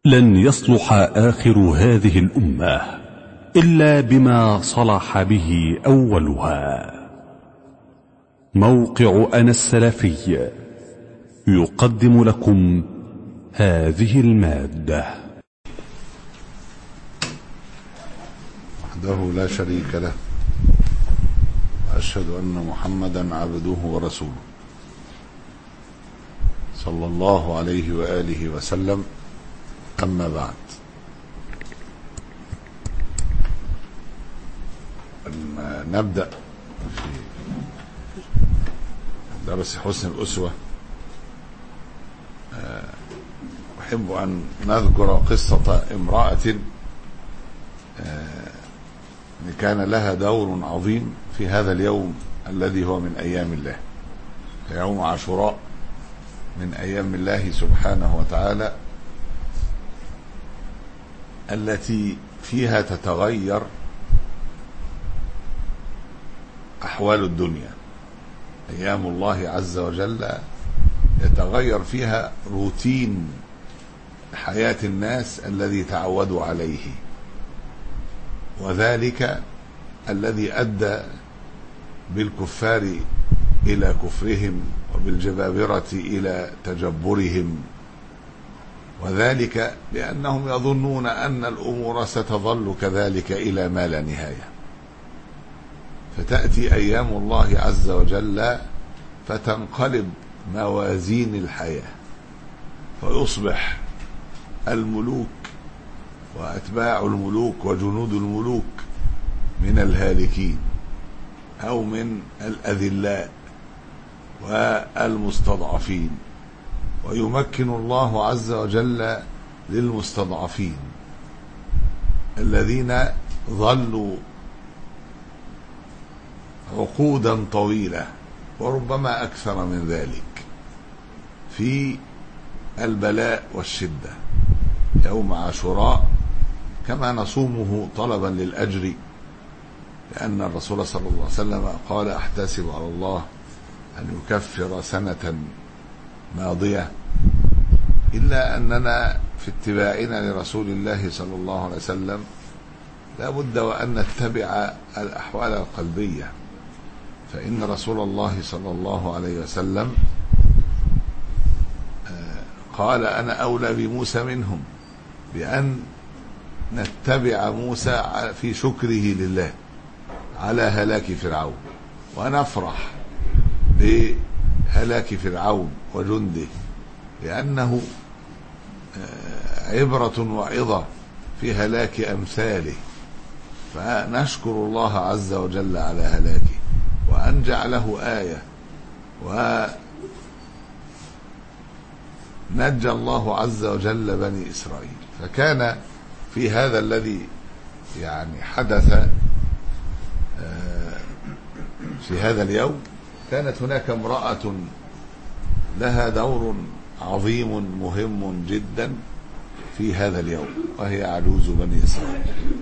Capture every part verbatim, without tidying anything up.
لن يصلح آخر هذه الأمة إلا بما صلح به أولها. موقع أنا السلفي يقدم لكم هذه المادة. وحده لا شريك له، وأشهد أن محمدا عبده ورسوله صلى الله عليه وآله وسلم. أما بعد، أن نبدأ في درس حسن الأسوة، أحب أن نذكر قصة امرأة كان لها دور عظيم في هذا اليوم الذي هو من أيام الله، يوم عاشوراء من أيام الله سبحانه وتعالى، التي فيها تتغير أحوال الدنيا. أيام الله عز وجل يتغير فيها روتين حياة الناس الذي تعودوا عليه، وذلك الذي أدى بالكفار إلى كفرهم وبالجبابرة إلى تجبرهم، وذلك لأنهم يظنون أن الأمور ستظل كذلك إلى ما لا نهاية. فتأتي أيام الله عز وجل فتنقلب موازين الحياة، فيصبح الملوك وأتباع الملوك وجنود الملوك من الهالكين أو من الأذلاء والمستضعفين، ويمكن الله عز وجل للمستضعفين الذين ظلوا عقودا طويلة وربما أكثر من ذلك في البلاء والشدة. يوم عاشوراء كما نصومه طلبا للأجر، لأن الرسول صلى الله عليه وسلم قال: أحتسب على الله أن يكفر سنة ماضية، إلا أننا في اتباعنا لرسول الله صلى الله عليه وسلم لا بد وأن نتبع الأحوال القلبية، فإن رسول الله صلى الله عليه وسلم قال: أنا أولى بموسى منهم، بأن نتبع موسى في شكره لله على هلاك فرعون، ونفرح بهلاك فرعون وجنده، لأنه عبرة وعظة في هلاك أمثاله، فنشكر الله عز وجل على هلاكه وأن جعله آية، ونجى الله عز وجل بني إسرائيل. فكان في هذا الذي يعني حدث في هذا اليوم، كانت هناك امرأة لها دور عظيم مهم جدا في هذا اليوم، وهي عجوز بني إسرائيل.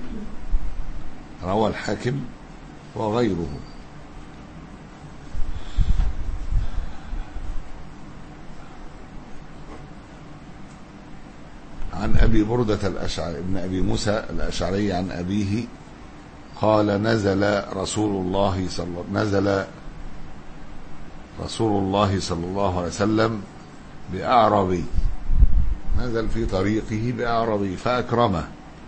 روى الحاكم وغيره عن أبي بردة الأشعري ابن أبي موسى الأشعري عن أبيه قال: نزل رسول الله صلى نزل رسول الله صلى الله عليه وسلم بأعرابي، نزل في طريقه بأعرابي فأكرمه،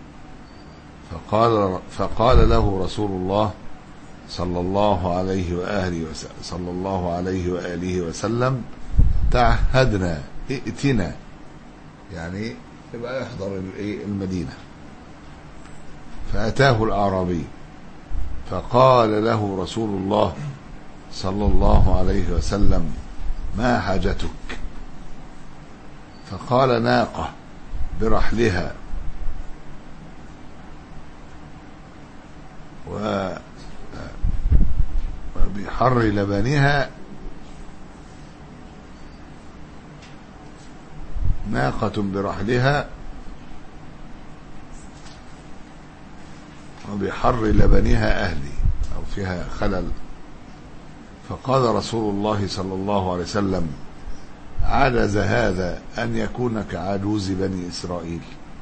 فقال فقال له رسول الله صلى الله عليه وآله وسلم صلى الله عليه وآله وسلم: تعهدنا، ائتنا، يعني يبقى يحضر المدينة. فأتاه الأعرابي فقال له رسول الله صلى الله عليه وسلم: ما حاجتك؟ فقال: ناقة برحلها وبحر لبنها، ناقة برحلها وبحر لبنها أهلي، أو فيها خلل. فقال رسول الله صلى الله عليه وسلم: عجز هذا أن يكون كعجوز بني إسرائيل.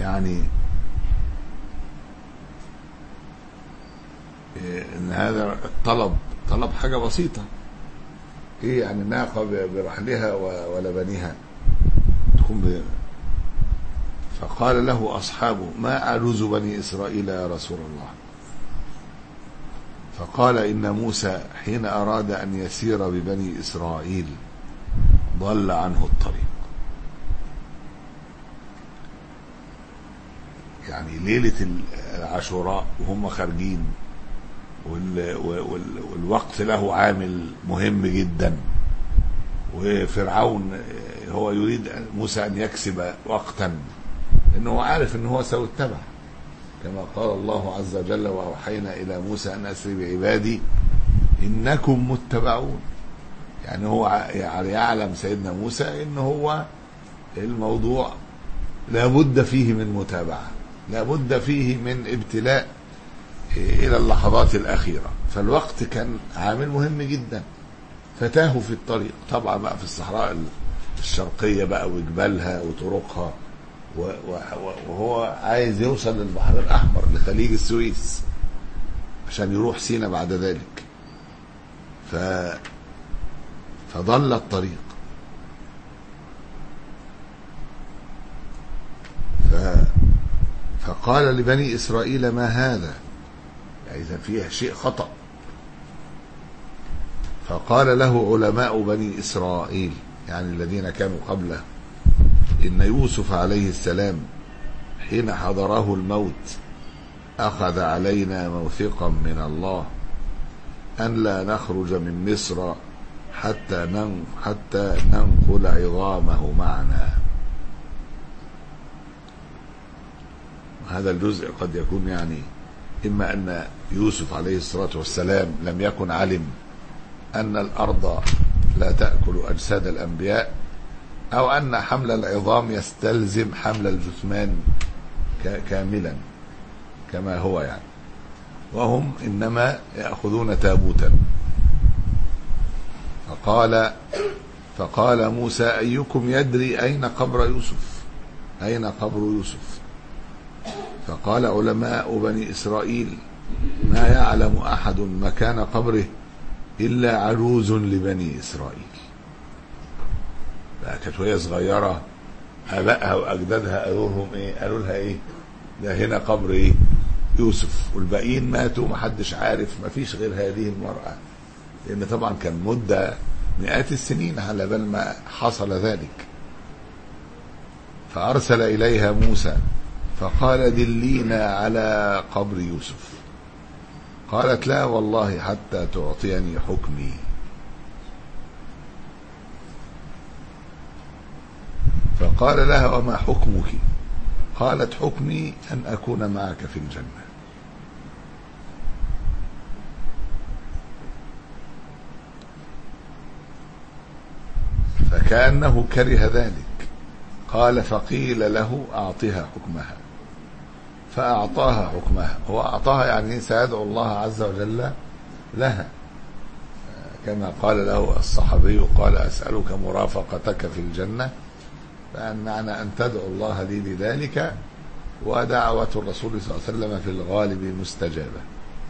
يعني ان هذا الطلب طلب حاجة بسيطة، ايه يعني ناقة برحلها ولبنها تكون ب... فقال له اصحابه ما عجوز بني اسرائيل يا رسول الله؟ فقال ان موسى حين اراد ان يسير ببني اسرائيل ضل عنه الطريق. يعني ليلة العاشوراء وهم خارجين وال... وال... والوقت له عامل مهم جدا، وفرعون هو يريد موسى ان يكسب وقتا لانه عارف ان هو سيتبع، كما قال الله عز وجل واوحينا الى موسى ان اسر بعبادي انكم متبعون. يعني هو يعني يعلم سيدنا موسى ان هو الموضوع لابد فيه من متابعة، لابد فيه من ابتلاء الى اللحظات الاخيرة، فالوقت كان عامل مهم جدا. فتاهوا في الطريق، طبعا بقى في الصحراء الشرقية بقى وجبالها وطرقها، وهو عايز يوصل للبحر الأحمر لخليج السويس عشان يروح سينا بعد ذلك. ف... فضل الطريق. ف... فقال لبني إسرائيل ما هذا؟ يعني إذا فيه شيء خطأ. فقال له علماء بني إسرائيل يعني الذين كانوا قبله إن يوسف عليه السلام حين حضره الموت أخذ علينا موثقا من الله أن لا نخرج من مصر حتى نن حتى ننقل عظامه معنا. هذا الجزء قد يكون يعني إما أن يوسف عليه الصلاة والسلام لم يكن علم أن الأرض لا تأكل أجساد الأنبياء، أو أن حمل العظام يستلزم حمل الجثمان كاملا كما هو يعني، وهم إنما يأخذون تابوتا. فقال فقال موسى أيكم يدري أين قبر يوسف؟ أين قبر يوسف؟ فقال علماء بني إسرائيل ما يعلم أحد مكان قبره إلا عجوز لبني إسرائيل. كانت وهي صغيرة آبائها وأجدادها قالوا لهم إيه؟ قالوا لها إيه؟ ده هنا قبر إيه؟ يوسف، والباقيين ماتوا محدش عارف، مفيش غير هذه المرأة، لأن طبعا كان مدة مئات السنين على بال ما حصل ذلك. فأرسل إليها موسى فقال دلينا على قبر يوسف. قالت لا والله حتى تعطيني حكمي. فقال لها وما حكمك؟ قالت حكمي أن أكون معك في الجنة. فكأنه كره ذلك. قال فقيل له أعطها حكمها، فأعطاها حكمها. هو أعطاها يعني سيدعو الله عز وجل لها، كما قال له الصحابي قال أسألك مرافقتك في الجنة، فأن معنى أن تدعو الله لي لذلك، ودعوة الرسول صلى الله عليه وسلم في الغالب مستجابة.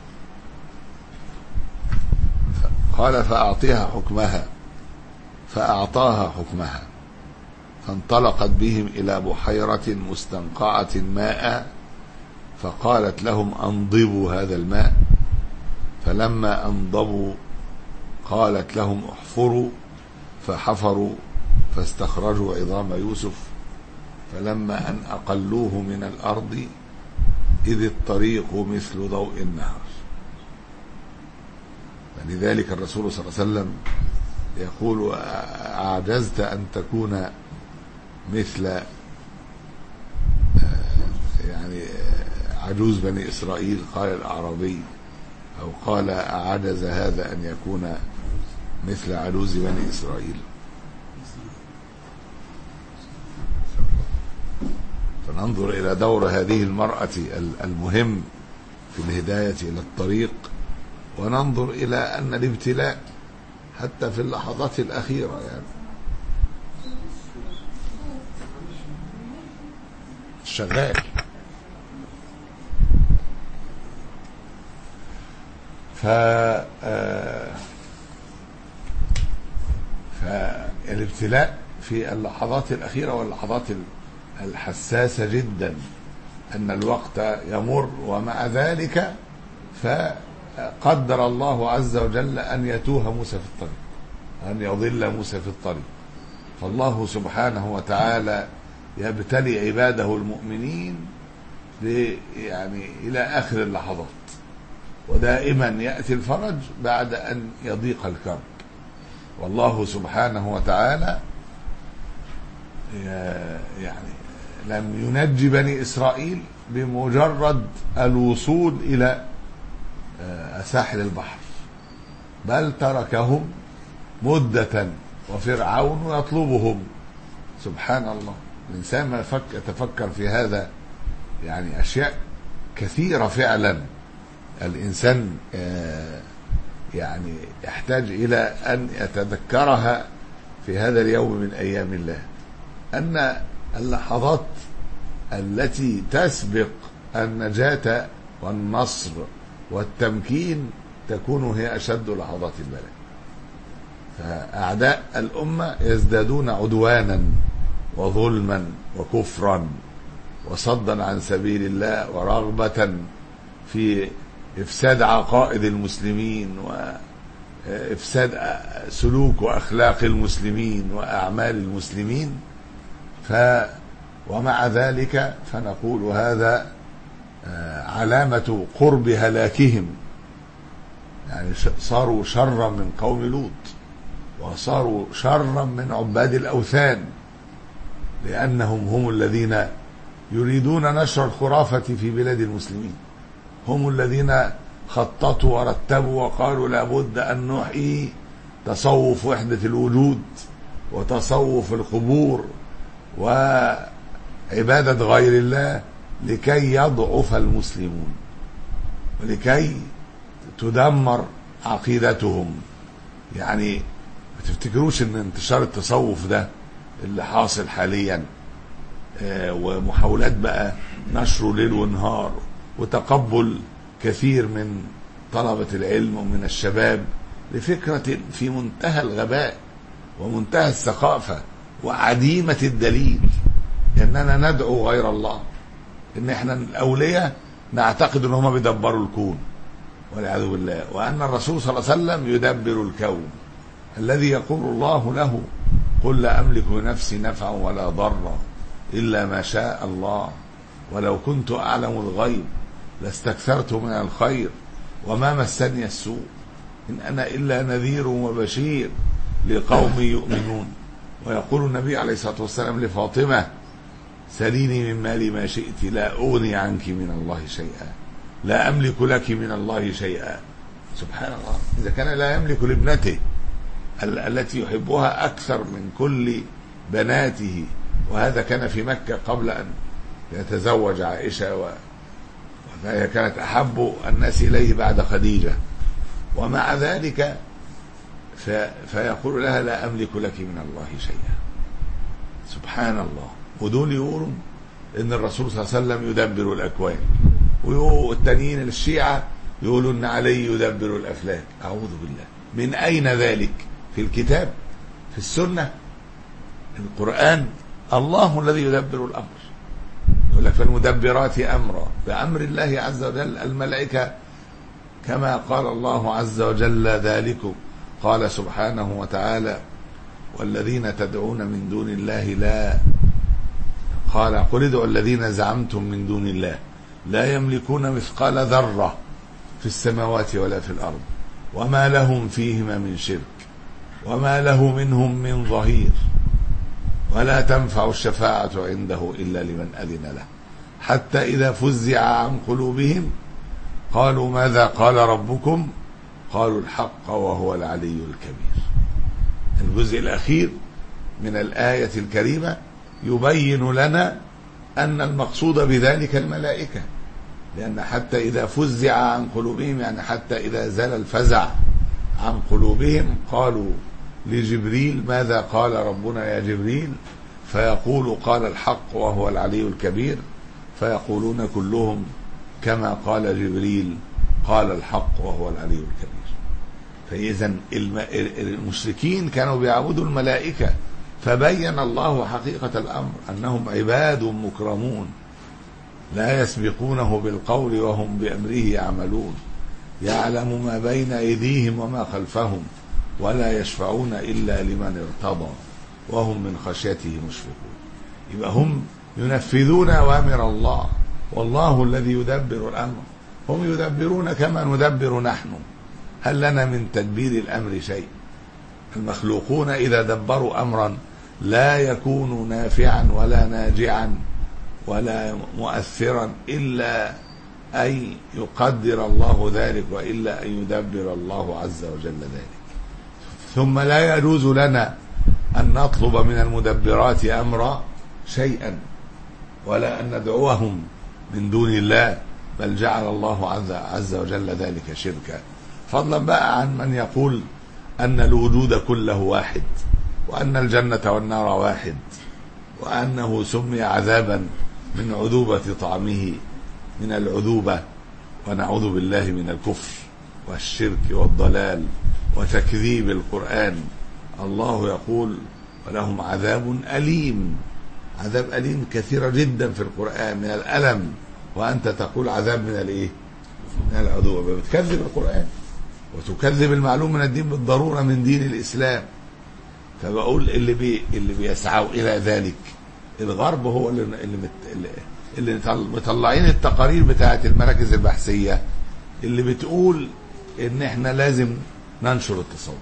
قال فأعطيها حكمها، فأعطاها حكمها. فانطلقت بهم إلى بحيرة مستنقعة ماء، فقالت لهم أنضبوا هذا الماء. فلما أنضبوا قالت لهم احفروا، فحفروا فاستخرجوا عظام يوسف. فلما أن أقلوه من الأرض إذ الطريق مثل ضوء النهار. لذلك الرسول صلى الله عليه وسلم يقول أعجزت أن تكون مثل يعني عجوز بني إسرائيل؟ قال الأعرابي، أو قال أعجز هذا أن يكون مثل عجوز بني إسرائيل. فننظر إلى دور هذه المرأة المهم في الهداية إلى الطريق، وننظر إلى أن الابتلاء حتى في اللحظات الأخيرة يعني. شغال. ف فالابتلاء في اللحظات الأخيرة واللحظات الحساسة جدا، أن الوقت يمر، ومع ذلك فقدر الله عز وجل أن يتوه موسى في الطريق، أن يضل موسى في الطريق. فالله سبحانه وتعالى يبتلي عباده المؤمنين يعني إلى آخر اللحظات، ودائما يأتي الفرج بعد أن يضيق الكرب. والله سبحانه وتعالى يعني لم ينجي بني إسرائيل بمجرد الوصول إلى ساحل البحر، بل تركهم مدة وفرعون يطلبهم. سبحان الله، الإنسان ما يتفكر في هذا يعني أشياء كثيرة فعلا الإنسان يعني يحتاج إلى أن يتذكرها في هذا اليوم من أيام الله، أن اللحظات التي تسبق النجاة والنصر والتمكين تكون هي أشد لحظات البلاء. فأعداء الأمة يزدادون عدوانا وظلما وكفرا وصدا عن سبيل الله ورغبة في إفساد عقائد المسلمين وإفساد سلوك وأخلاق المسلمين وأعمال المسلمين. ف ومع ذلك فنقول هذا علامة قرب هلاكهم، يعني صاروا شرا من قوم لوط، وصاروا شرا من عباد الأوثان، لأنهم هم الذين يريدون نشر الخرافة في بلاد المسلمين، هم الذين خططوا ورتبوا وقالوا لابد أن نحيي تصوف وحدة الوجود وتصوف القبور وعبادة غير الله لكي يضعف المسلمون ولكي تدمر عقيدتهم. يعني ما تفتكروش ان انتشار التصوف ده اللي حاصل حاليا ومحاولات بقى نشره ليل ونهار وتقبل كثير من طلبة العلم ومن الشباب لفكرة في منتهى الغباء ومنتهى السخافة وعديمة الدليل، اننا ندعو غير الله، ان احنا الاولياء نعتقد ان هم بيدبروا الكون والعياذ بالله، وان الرسول صلى الله عليه وسلم يدبر الكون الذي يقول الله له قل لا املك لنفسي نفعا ولا ضرا الا ما شاء الله ولو كنت اعلم الغيب لاستكثرت من الخير وما مسني السوء ان انا الا نذير وبشير لقوم يؤمنون. ويقول النبي عليه الصلاه والسلام لفاطمه سليني من مالي ما شئت لا اغني عنك من الله شيئا لا املك لك من الله شيئا. سبحان الله، اذا كان لا يملك لابنته التي يحبها اكثر من كل بناته، وهذا كان في مكة قبل ان يتزوج عائشة، وهي كانت احب الناس اليه بعد خديجة، ومع ذلك فيقول لها لا املك لك من الله شيئا. سبحان الله. ودول يقولوا ان الرسول صلى الله عليه وسلم يدبر الاكوان، والتانيين الشيعة يقولوا ان علي يدبر الافلاك. اعوذ بالله، من اين ذلك؟ في الكتاب، في السنة، القرآن، الله الذي يدبر الامر. يقول لك فالمدبرات امرا، بامر الله عز وجل الملائكة، كما قال الله عز وجل ذلك. قال سبحانه وتعالى والذين تدعون من دون الله لا، قال قل ادعوا الذين زعمتم من دون الله لا يملكون مثقال ذرة في السماوات ولا في الأرض وما لهم فيهما من شرك وما له منهم من ظهير ولا تنفع الشفاعة عنده إلا لمن أذن له حتى إذا فزع عن قلوبهم قالوا ماذا قال ربكم قالوا الحق وهو العلي الكبير. الجزء الأخير من الآية الكريمة يبين لنا أن المقصود بذلك الملائكة، لأن حتى إذا فزع عن قلوبهم يعني حتى إذا زال الفزع عن قلوبهم قالوا لجبريل ماذا قال ربنا يا جبريل، فيقول قال الحق وهو العلي الكبير. فيقولون كلهم كما قال جبريل قال الحق وهو العلي الكبير. فإذا المشركين كانوا بيعبدوا الملائكة، فبين الله حقيقة الأمر أنهم عباد مكرمون لا يسبقونه بالقول وهم بأمره يعملون، يعلم ما بين أيديهم وما خلفهم ولا يشفعون إلا لمن ارتضى وهم من خشيته مشفقون. يبقى هم ينفذون أوامر الله، والله الذي يدبر الأمر، هم يدبرون كما ندبر نحن، هل لنا من تدبير الأمر شيء؟ المخلوقون إذا دبروا أمرا لا يكون نافعا ولا ناجعا ولا مؤثرا إلا أن يقدر الله ذلك، وإلا أن يدبر الله عز وجل ذلك. ثم لا يجوز لنا أن نطلب من المدبرات أمرا شيئا ولا أن ندعوهم من دون الله، بل جعل الله عز وجل ذلك شركا، فضلا بقى عن من يقول أن الوجود كله واحد، وأن الجنة والنار واحد، وأنه سمي عذابا من عذوبة طعمه من العذوبة، ونعوذ بالله من الكفر والشرك والضلال وتكذيب القرآن. الله يقول ولهم عذاب أليم، عذاب أليم كثيرة جدا في القرآن من الألم، وأنت تقول عذاب من الإيه؟ من العذوبة. بتكذب القرآن وتكذب المعلوم من الدين بالضرورة من دين الإسلام. فبقول اللي بي اللي بيسعوا إلى ذلك الغرب، هو اللي اللي, اللي مطلعين التقارير بتاعة المراكز البحثية اللي بتقول إن إحنا لازم ننشر التصوف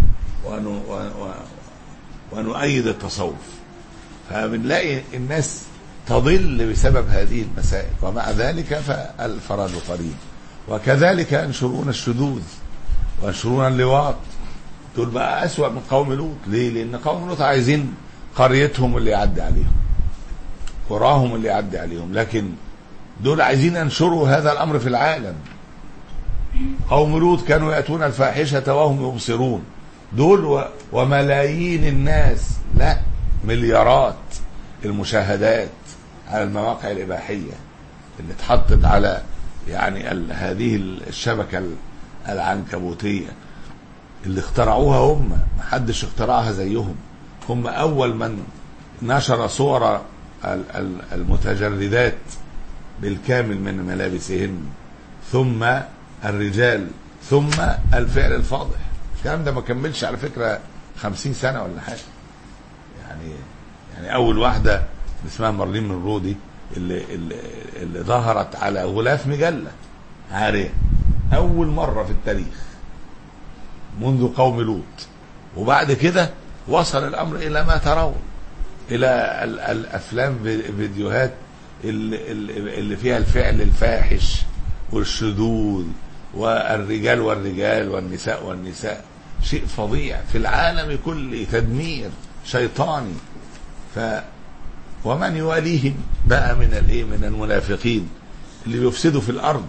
ونؤيد التصوف. فبنلاقي الناس تضل بسبب هذه المسائل، ومع ذلك فالفرج قريب. وكذلك ينشرون الشذوذ وينشرون اللواط، دول بقى أسوأ من قوم لوط. ليه؟ لأن قوم لوط عايزين قريتهم اللي يعدي عليهم، قراهم اللي يعدي عليهم، لكن دول عايزين ينشروا هذا الأمر في العالم. قوم لوط كانوا يأتون الفاحشة وهم يبصرون، دول وملايين الناس، لا مليارات المشاهدات على المواقع الإباحية اللي اتحطت على يعني هذه الشبكة العنكبوتية اللي اخترعوها هم، محدش اخترعها زيهم. هم أول من نشر صور المتجردات بالكامل من ملابسهن، ثم الرجال، ثم الفعل الفاضح. الكلام ده ما كملش على فكرة خمسين سنة ولا حاجة. يعني يعني أول واحدة اسمها مارلين مونرو دي اللي, اللي, اللي ظهرت على غلاف مجلة عارية أول مرة في التاريخ منذ قوم لوط. وبعد كده وصل الأمر إلى ما ترون، إلى الأفلام فيديوهات اللي, اللي فيها الفعل الفاحش والشذوذ، والرجال والرجال والنساء والنساء، شيء فظيع في العالم كله، تدمير شيطاني. ف ومن يواليهم بقى من الايه من المنافقين اللي بيفسدوا في الارض،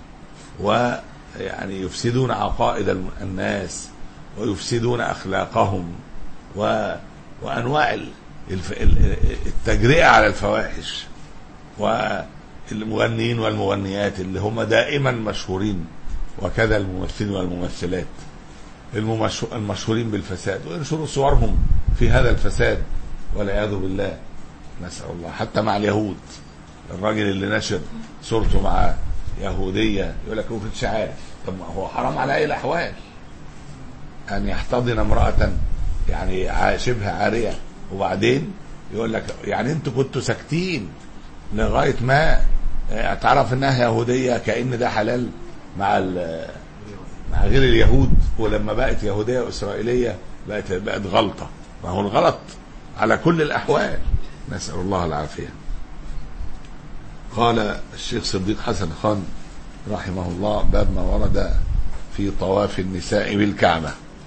ويعني يفسدون عقائد الناس ويفسدون اخلاقهم، و... وانواع التجرئه على الفواحش، والمغنيين والمغنيات اللي هم دائما مشهورين، وكذا الممثلين والممثلات المشهورين بالفساد، وينشروا صورهم في هذا الفساد والعياذ بالله، نسأل الله. حتى مع اليهود، الراجل اللي نشر صورته مع يهودية يقول لك هو كنتش عارف. طب ما هو حرام على أي الأحوال أن يحتضن امرأة يعني شبه عارية، وبعدين يقول لك يعني أنتوا كنتوا ساكتين لغاية ما تعرف إنها يهودية، كأن ده حلال مع مع غير اليهود، ولما بقت يهودية وإسرائيلية بقت بقت غلطة. ما هو الغلط على كل الأحوال، نسأل الله العافية. قال الشيخ صديق حسن خان رحمه الله: باب ما ورد في طواف النساء بالكعبة.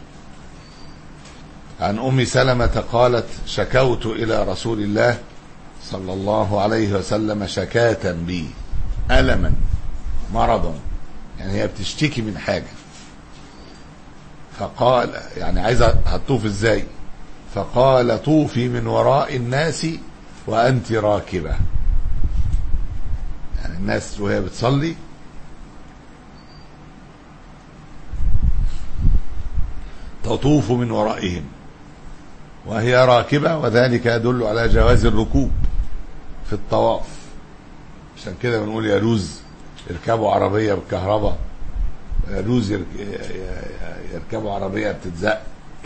عن أم سلمة قالت: شكوت إلى رسول الله صلى الله عليه وسلم شكاة بي، ألما مرضا، يعني هي بتشتكي من حاجة، فقال يعني عايزة هتطوف ازاي؟ فقال: طوفي من وراء الناس وأنت راكبة. الناس وهي بتصلي تطوف من ورائهم وهي راكبة، وذلك يدل على جواز الركوب في الطواف. عشان كده بنقول يجوز يركبوا عربية بالكهرباء، يجوز يركبوا عربية بتتزق،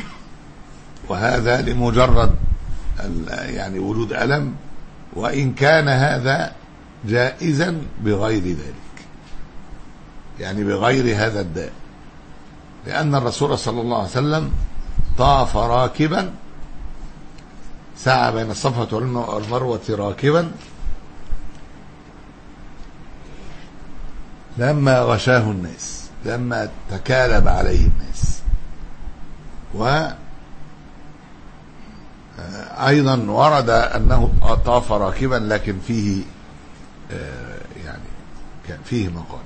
وهذا لمجرد يعني وجود ألم، وإن كان هذا جائزا بغير ذلك، يعني بغير هذا الداء، لأن الرسول صلى الله عليه وسلم طاف راكبا، سعى بين الصفا والمروة راكبا لما غشاه الناس، لما تكالب عليه الناس. وأيضا ورد أنه طاف راكبا لكن فيه يعني كان فيه مقال.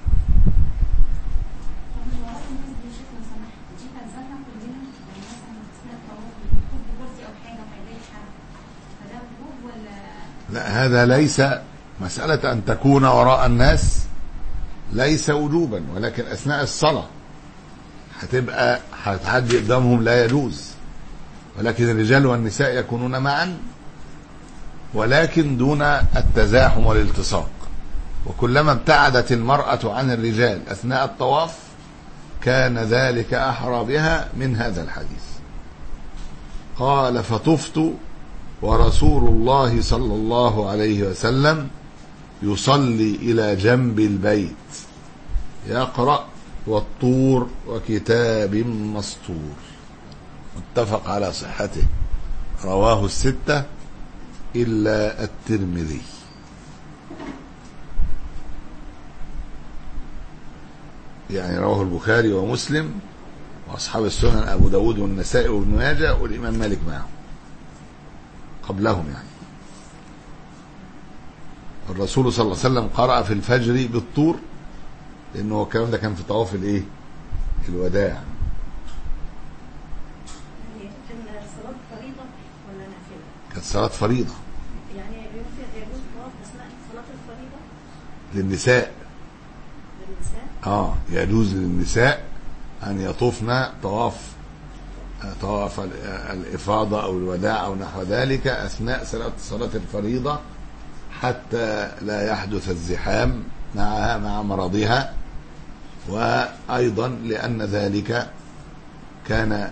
لا، هذا ليس مسألة أن تكون وراء الناس، ليس وجوبا، ولكن أثناء الصلاة هتبقى هتعدي قدامهم لا يجوز، ولكن الرجال والنساء يكونون معا، ولكن دون التزاحم والالتصاق. وكلما ابتعدت المرأة عن الرجال أثناء الطواف كان ذلك أحرى بها من هذا الحديث. قال: فطفت ورسول الله صلى الله عليه وسلم يصلي إلى جنب البيت يقرأ والطور وكتاب مسطور. متفق على صحته، رواه الستة إلا الترمذي. يعني رواه البخاري ومسلم وأصحاب السنن أبو داود والنسائي وابن ماجه والإمام مالك معهم قبلهم. يعني الرسول صلى الله عليه وسلم قرأ في الفجر بالطور، لأنه الكلام ده كان في طواف الايه الوداع. كانت صلاة فريضة، يعني يجوز طواف أثناء صلاة الفريضة للنساء. للنساء اه يجوز للنساء أن يطوفن طواف طواف الإفاضة أو الوداع أو نحو ذلك أثناء صلاة صلاة الفريضة، حتى لا يحدث الزحام معها مع مرضها، وأيضا لأن ذلك كان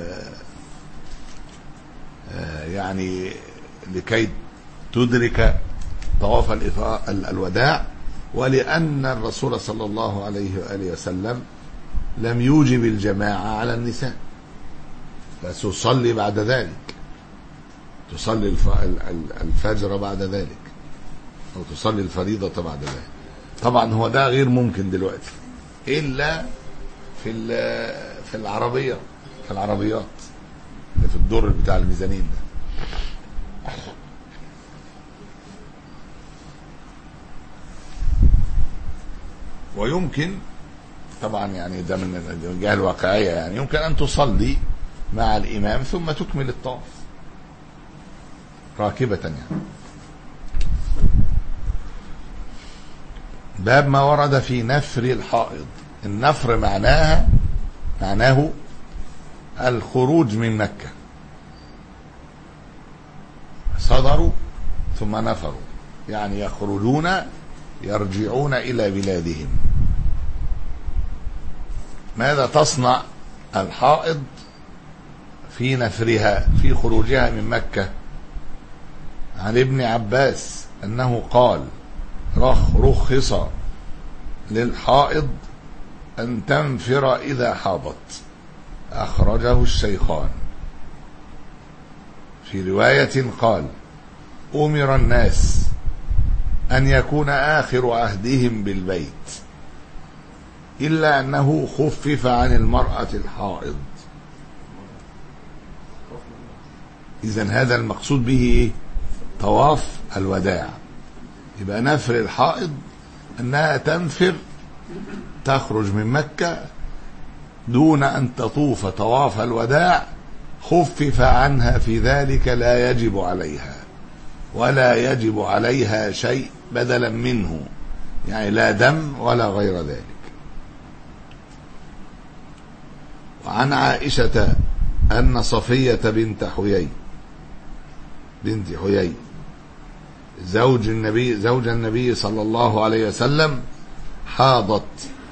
يعني لكي تدرك طواف الوداع، ولأن الرسول صلى الله عليه وآله وسلم لم يوجب الجماعة على النساء، بس تصلي بعد ذلك، تصلي الفجر بعد ذلك أو تصلي الفريضة بعد ذلك. طبعا هو ده غير ممكن دلوقتي إلا في في العربية في العربيات اللي في الدور بتاع الميزانين ده. ويمكن طبعا يعني ده من الجهة الواقعية، يعني يمكن أن تصلي مع الإمام ثم تكمل الطواف راكبة. يعني باب ما ورد في نفر الحائض. النفر معناها معناه الخروج من مكة، صدروا ثم نفروا، يعني يخرجون يرجعون إلى بلادهم. ماذا تصنع الحائض في نفرها في خروجها من مكة؟ عن ابن عباس أنه قال: رخ رخص للحائض أن تنفر إذا حاضت، أخرجه الشيخان. في رواية قال: أمر الناس أن يكون آخر عهدهم بالبيت، إلا أنه خفف عن المرأة الحائض. إذن هذا المقصود به طواف الوداع. يبقى نفر الحائض أنها تنفر، تخرج من مكة دون أن تطوف طواف الوداع، خفف عنها في ذلك، لا يجب عليها ولا يجب عليها شيء بدلا منه يعني لا دم ولا غير ذلك. وعن عائشة أن صفية بنت حيي بنت حيي زوج النبي زوج النبي صلى الله عليه وسلم حاضت،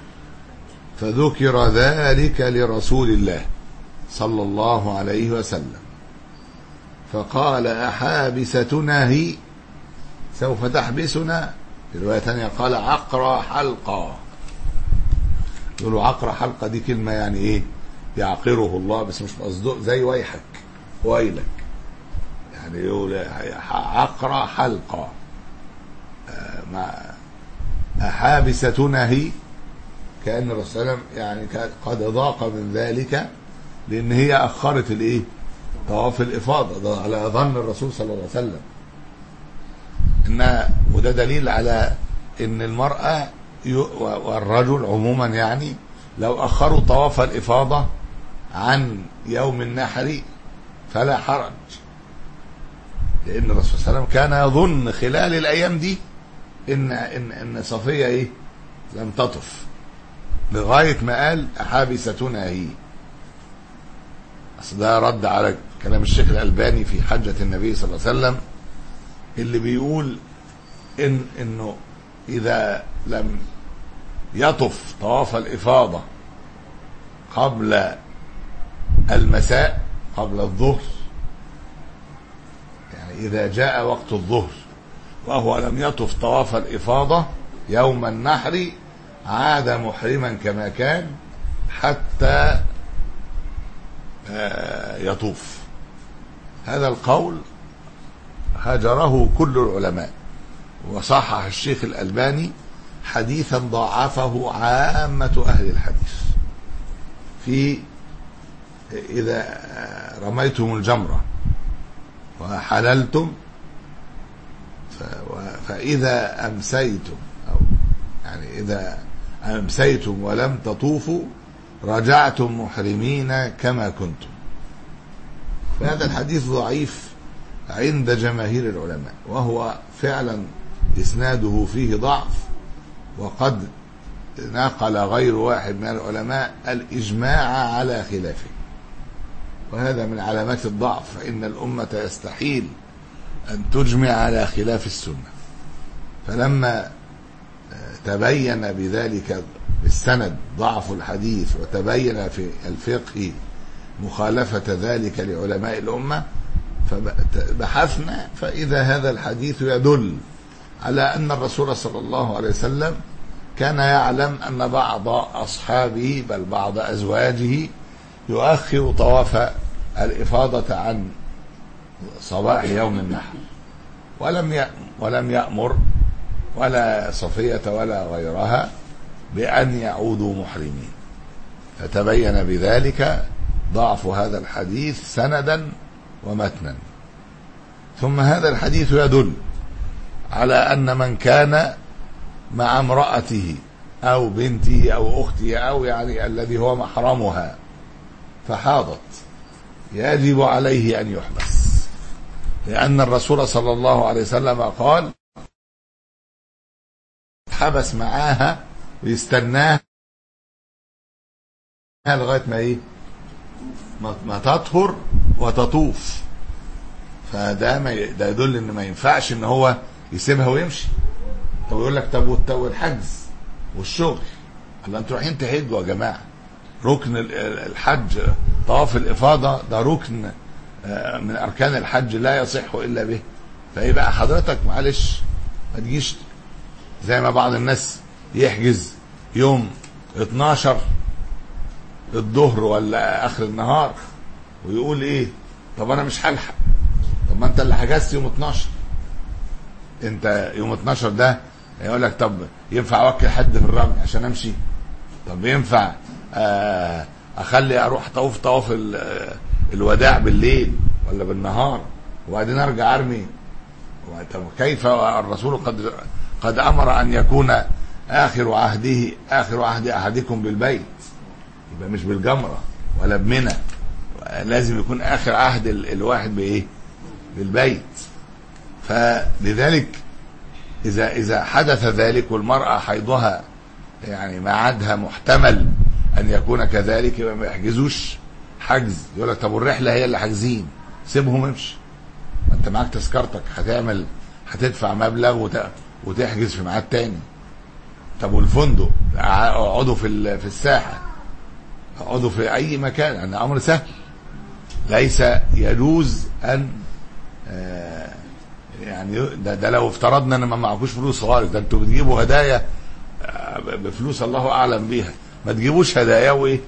فذكر ذلك لرسول الله صلى الله عليه وسلم، فقال أحابستنا هي، سوف تحبسنا؟ في رواية ثانية قال عقر حلقة. يقولوا عقر حلقة دي كلمة يعني ايه؟ يعقره الله، بس مش قصده زي ويحك ويلك، يعني يقول عقر حلقة. مع أحابستنا هي، كأن الرسول صلى الله عليه وسلم يعني قد ضاق من ذلك، لأن هي أخرت الإيه؟ طواف الإفاضة على ظن الرسول صلى الله عليه وسلم. إن وده دليل على إن المرأة والرجل عموما يعني لو أخروا طواف الإفاضة عن يوم النحر فلا حرج، لأن الرسول صلى الله عليه وسلم كان يظن خلال الأيام دي إن إن إن صفية إيه؟ لم تطف، لغاية ما قال أحابستنا هي. أصل ده رد على كلام الشيخ الألباني في حجة النبي صلى الله عليه وسلم، اللي بيقول إن إنه إذا لم يطف طواف الإفاضة قبل المساء، قبل الظهر، يعني إذا جاء وقت الظهر وهو لم يطف طواف الإفاضة يوم النحر، عاد محرما كما كان حتى يطوف. هذا القول هجره كل العلماء، وصحح الشيخ الألباني حديثا ضاعفه عامة أهل الحديث في إذا رميتم الجمرة وحللتم فإذا أمسيتم، أو يعني إذا أمسيتم ولم تطوفوا رجعتم محرمين كما كنتم. فهذا الحديث ضعيف عند جماهير العلماء، وهو فعلا إسناده فيه ضعف، وقد نقل غير واحد من العلماء الإجماع على خلافه، وهذا من علامات الضعف، فإن الأمة يستحيل أن تجمع على خلاف السنة. فلما تبين بذلك بالسند ضعف الحديث، وتبين في الفقه مخالفة ذلك لعلماء الأمة، فبحثنا فإذا هذا الحديث يدل على أن الرسول صلى الله عليه وسلم كان يعلم أن بعض أصحابه بل بعض أزواجه يؤخر طواف الإفاضة عن صباح يوم النحر، ولم ولم يأمر ولا صفية ولا غيرها بأن يعودوا محرمين، فتبين بذلك ضعف هذا الحديث سندا ومتنا. ثم هذا الحديث يدل على أن من كان مع امرأته أو بنته أو أخته أو يعني الذي هو محرمها فحاضت، يجب عليه أن يحبس، لأن الرسول صلى الله عليه وسلم قال حبس معاها ويستناها لغاية ما ايه ما تطهر وتطوف. فده ما ي... ده يدل ان ما ينفعش ان هو يسيبها ويمشي. طب يقول لك طب والحجز والشغل، هلا انتوا رايحين تحجوا يا جماعه، ركن الحج طواف الافاضه ده ركن من اركان الحج لا يصح الا به. فايه بقى حضرتك معلش ما تجيش زي ما بعض الناس يحجز يوم اتناشر الظهر ولا اخر النهار ويقول ايه طب انا مش هلحق. طب ما انت اللي حجزت يوم اتناشر، انت يوم اتناشر ده يقول لك طب ينفع اوكل حد في الرمي عشان امشي؟ طب ينفع اخلي اروح طوف طواف الوداع بالليل ولا بالنهار وبعدين ارجع ارمي؟ طب كيف الرسول قد قد امر ان يكون اخر عهده اخر عهد احدكم بالبيت، يبقى مش بالجمره ولا بمنى، لازم يكون اخر عهد الواحد بايه؟ بالبيت. فلذلك إذا إذا حدث ذلك والمرأة حيضها يعني ميعادها محتمل أن يكون كذلك، يبقى ما يحجزوش حجز. يقول لك طب والرحلة هي اللي حاجزين، سيبهم امشي، ما أنت معاك تذكرتك، هتعمل هتدفع مبلغ وت... وتحجز في ميعاد تاني. طب والفندق، اقعدوا في في الساحة، اقعدوا في أي مكان، يعني أمر سهل. ليس يجوز أن آه يعني ده, ده لو افترضنا ان ما معكوش فلوس خالص، ده انتوا بتجيبوا هدايا بفلوس الله اعلم بيها، ما تجيبوش هدايا وايه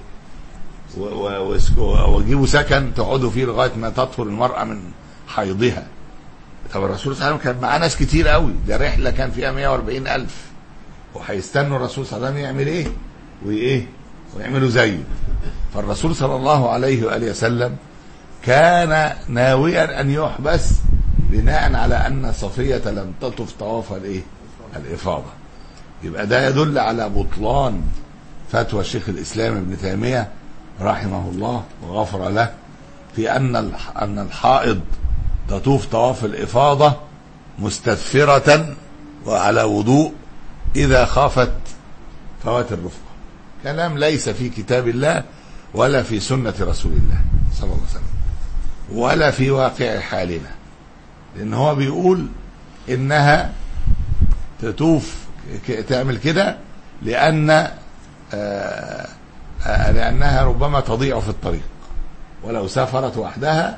وتجيبوا سكن تقعدوا فيه لغايه ما تطهر المراه من حيضها. طب الرسول صلى الله عليه وسلم كان معاه ناس كتير قوي، ده رحله كان فيها مئة وأربعين ألف، وهيستنوا الرسول صلى الله عليه وسلم يعمل ايه وايه ويعملوا زيه. فالرسول صلى الله عليه واله وسلم كان ناويا ان يحبس بناء على ان صفيه لم تطف طواف الايه الافاضه. يبقى ده يدل على بطلان فتوى شيخ الاسلام ابن تيميه رحمه الله وغفر له في ان ان الحائض تطوف طواف الافاضه مستدفره وعلى وضوء اذا خافت فوات الرفقه. كلام ليس في كتاب الله ولا في سنه رسول الله صلى الله عليه وسلم ولا في واقع حالنا، لان هو بيقول انها تطوف تعمل كده لان آآ آآ لانها ربما تضيع في الطريق، ولو سافرت وحدها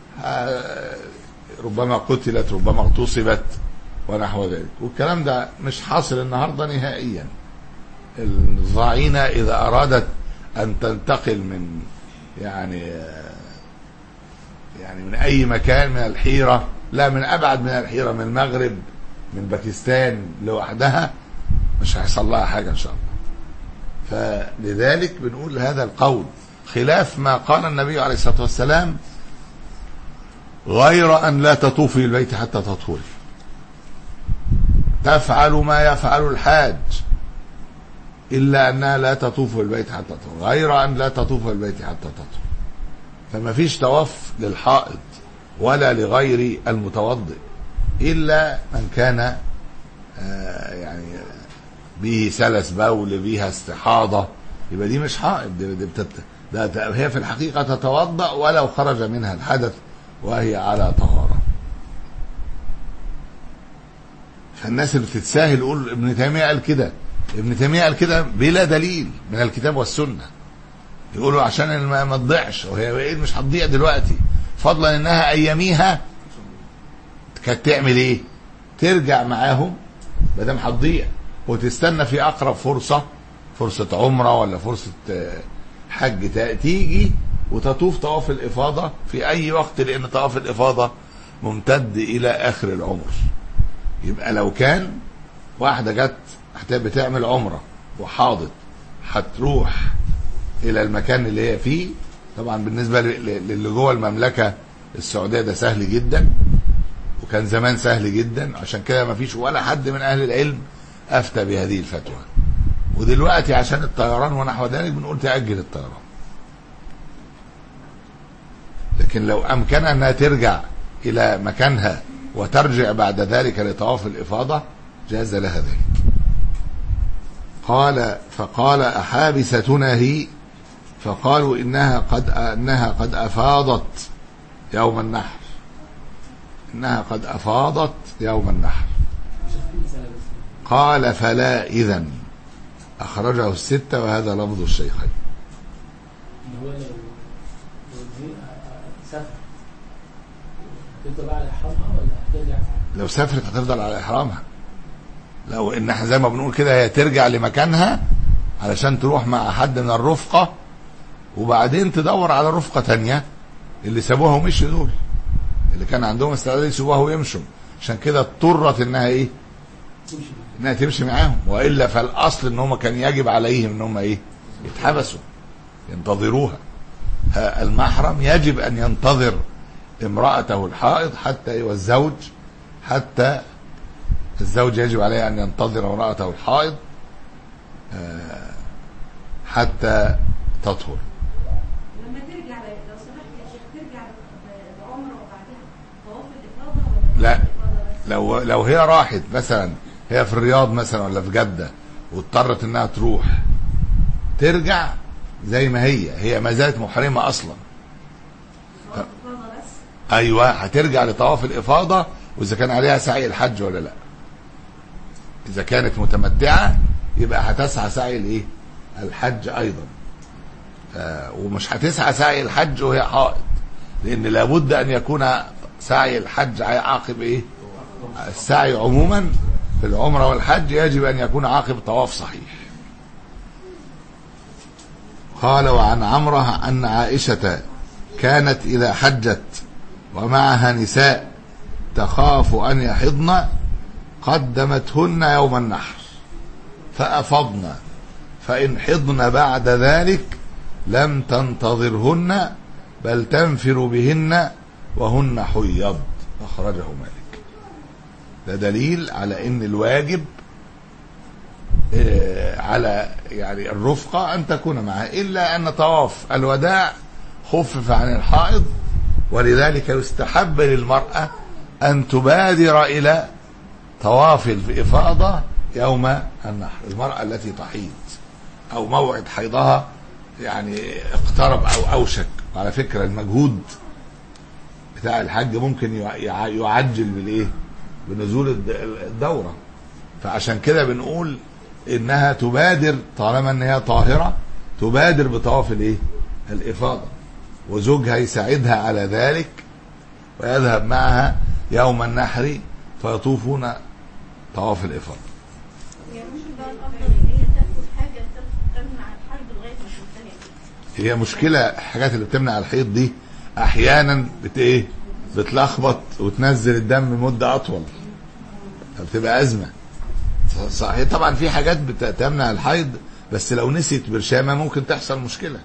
ربما قتلت ربما اغتصبت ونحو ذلك. والكلام ده مش حاصل النهارده نهائيا. الضعينه اذا ارادت ان تنتقل من يعني يعني من اي مكان من الحيره، لا من ابعد من الحيره، من المغرب من باكستان لوحدها، مش هيحصل لها حاجه ان شاء الله. فلذلك بنقول هذا القول خلاف ما قال النبي عليه الصلاه والسلام غير ان لا تطوفي البيت حتى تطهري، تفعل ما يفعل الحاج الا انها لا تطوف البيت حتى تطهر، غير ان لا تطوف البيت حتى تطهر. فما فيش طواف للحائض ولا لغير المتوضئ الا من كان آه يعني به سلس بول، بها استحاضه، يبقى دي مش حائض، دي, دي بتت... ده, ده هي في الحقيقه تتوضا ولو خرج منها الحدث وهي على طهاره. فالناس اللي بتتساهل يقول ابن تيميه قال كده، ابن تيميه قال كده بلا دليل من الكتاب والسنه، يقولوا عشان ما تضيعش، وهي ايه مش هتضيع دلوقتي، فضلا انها اياميها كانت تعمل ايه؟ ترجع معاهم بدل هتضيع، وتستنى في اقرب فرصه، فرصه عمره ولا فرصه حج تيجي وتطوف طواف الافاضه في اي وقت، لان طواف الافاضه ممتد الى اخر العمر. يبقى لو كان واحده جت بتعمل عمره وحاضت هتروح الى المكان اللي هي فيه، طبعا بالنسبه للي جوه المملكه السعوديه ده سهل جدا، وكان زمان سهل جدا، عشان كده ما فيش ولا حد من اهل العلم افتى بهذه الفتوى. ودلوقتي عشان الطيران ونحو ذلك بنقول تاجل الطيران، لكن لو امكنها انها ترجع الى مكانها وترجع بعد ذلك لطواف الافاضه جاز لها ذلك. قال فقال احابستنا هي، فقالوا انها قد انها قد افاضت يوم النحر، انها قد افاضت يوم النحر. قال فلا اذن، اخرجه الستة وهذا لفظ الشيخين. هو لو سافر هتفضل على احرامها ولا هترجع؟ لو سافرت هتفضل على احرامها. لو ان احنا زي ما بنقول كده هي ترجع لمكانها علشان تروح مع حد من الرفقه، وبعدين تدور على رفقه تانية اللي سابوها ومشوا، دول اللي كان عندهم استعداد يسيبوها ويمشوا، عشان كده اضطرت انها ايه؟ انها تمشي معاهم، والا فالاصل ان هم كان يجب عليهم ان هم ايه؟ يتحبسوا ينتظروها. المحرم يجب ان ينتظر امرأته الحائض حتى، والزوج حتى الزوج يجب عليه ان ينتظر امرأته الحائض حتى تطهر. لما ترجع لو سمحت يا شيخ ترجع بعمره وبعدها طواف الافاضه ولا لا، لو لو هي راحت مثلا هي في الرياض مثلا ولا في جدة واضطرت انها تروح، ترجع زي ما هي هي ما زالت محرمة اصلا. ف... ايوه هترجع لطواف الافاضة، واذا كان عليها سعي الحج ولا لا. اذا كانت متمتعة يبقى هتسعى سعي الايه الحج ايضا. آه ومش هتسعى سعي الحج وهي حائض، لان لابد ان يكون سعي الحج عاقب ايه السعي عموما في العمرة والحج يجب ان يكون عاقب طواف صحيح. قال وعن عمره ان عائشة كانت اذا حجت ومعها نساء تخاف ان يحضن قدمتهن يوم النحر فافضن، فان حضن بعد ذلك لم تنتظرهن بل تنفر بهن وهن حيض. أخرجه مالك. ده دليل على ان الواجب على يعني الرفقة ان تكون معها، الا ان طواف الوداع خفف عن الحائض، ولذلك يستحب للمرأة ان تبادر الى طواف الإفاضة يوم النحر، المرأة التي تحيض او موعد حيضها يعني اقترب او اوشك. على فكرة المجهود بتاع الحج ممكن يعجل بالايه بنزول الدورة، فعشان كده بنقول انها تبادر طالما ان هي طاهرة، تبادر بطواف الايه الإفاضة، وزوجها يساعدها على ذلك ويذهب معها يوم النحر فيطوفون طواف الإفاضة. يعني ممكن بقى الافضل ان هي تاخد حاجه تمنع الحرب لغايه ما تنتهي. هي مشكلة الحاجات اللي بتمنع الحيض دي احيانا بت ايه بتلخبط وتنزل الدم مدة اطول، فبتبقى ازمة. صحيح طبعا في حاجات بتمنع الحيض، بس لو نسيت برشامة ممكن تحصل مشكلة.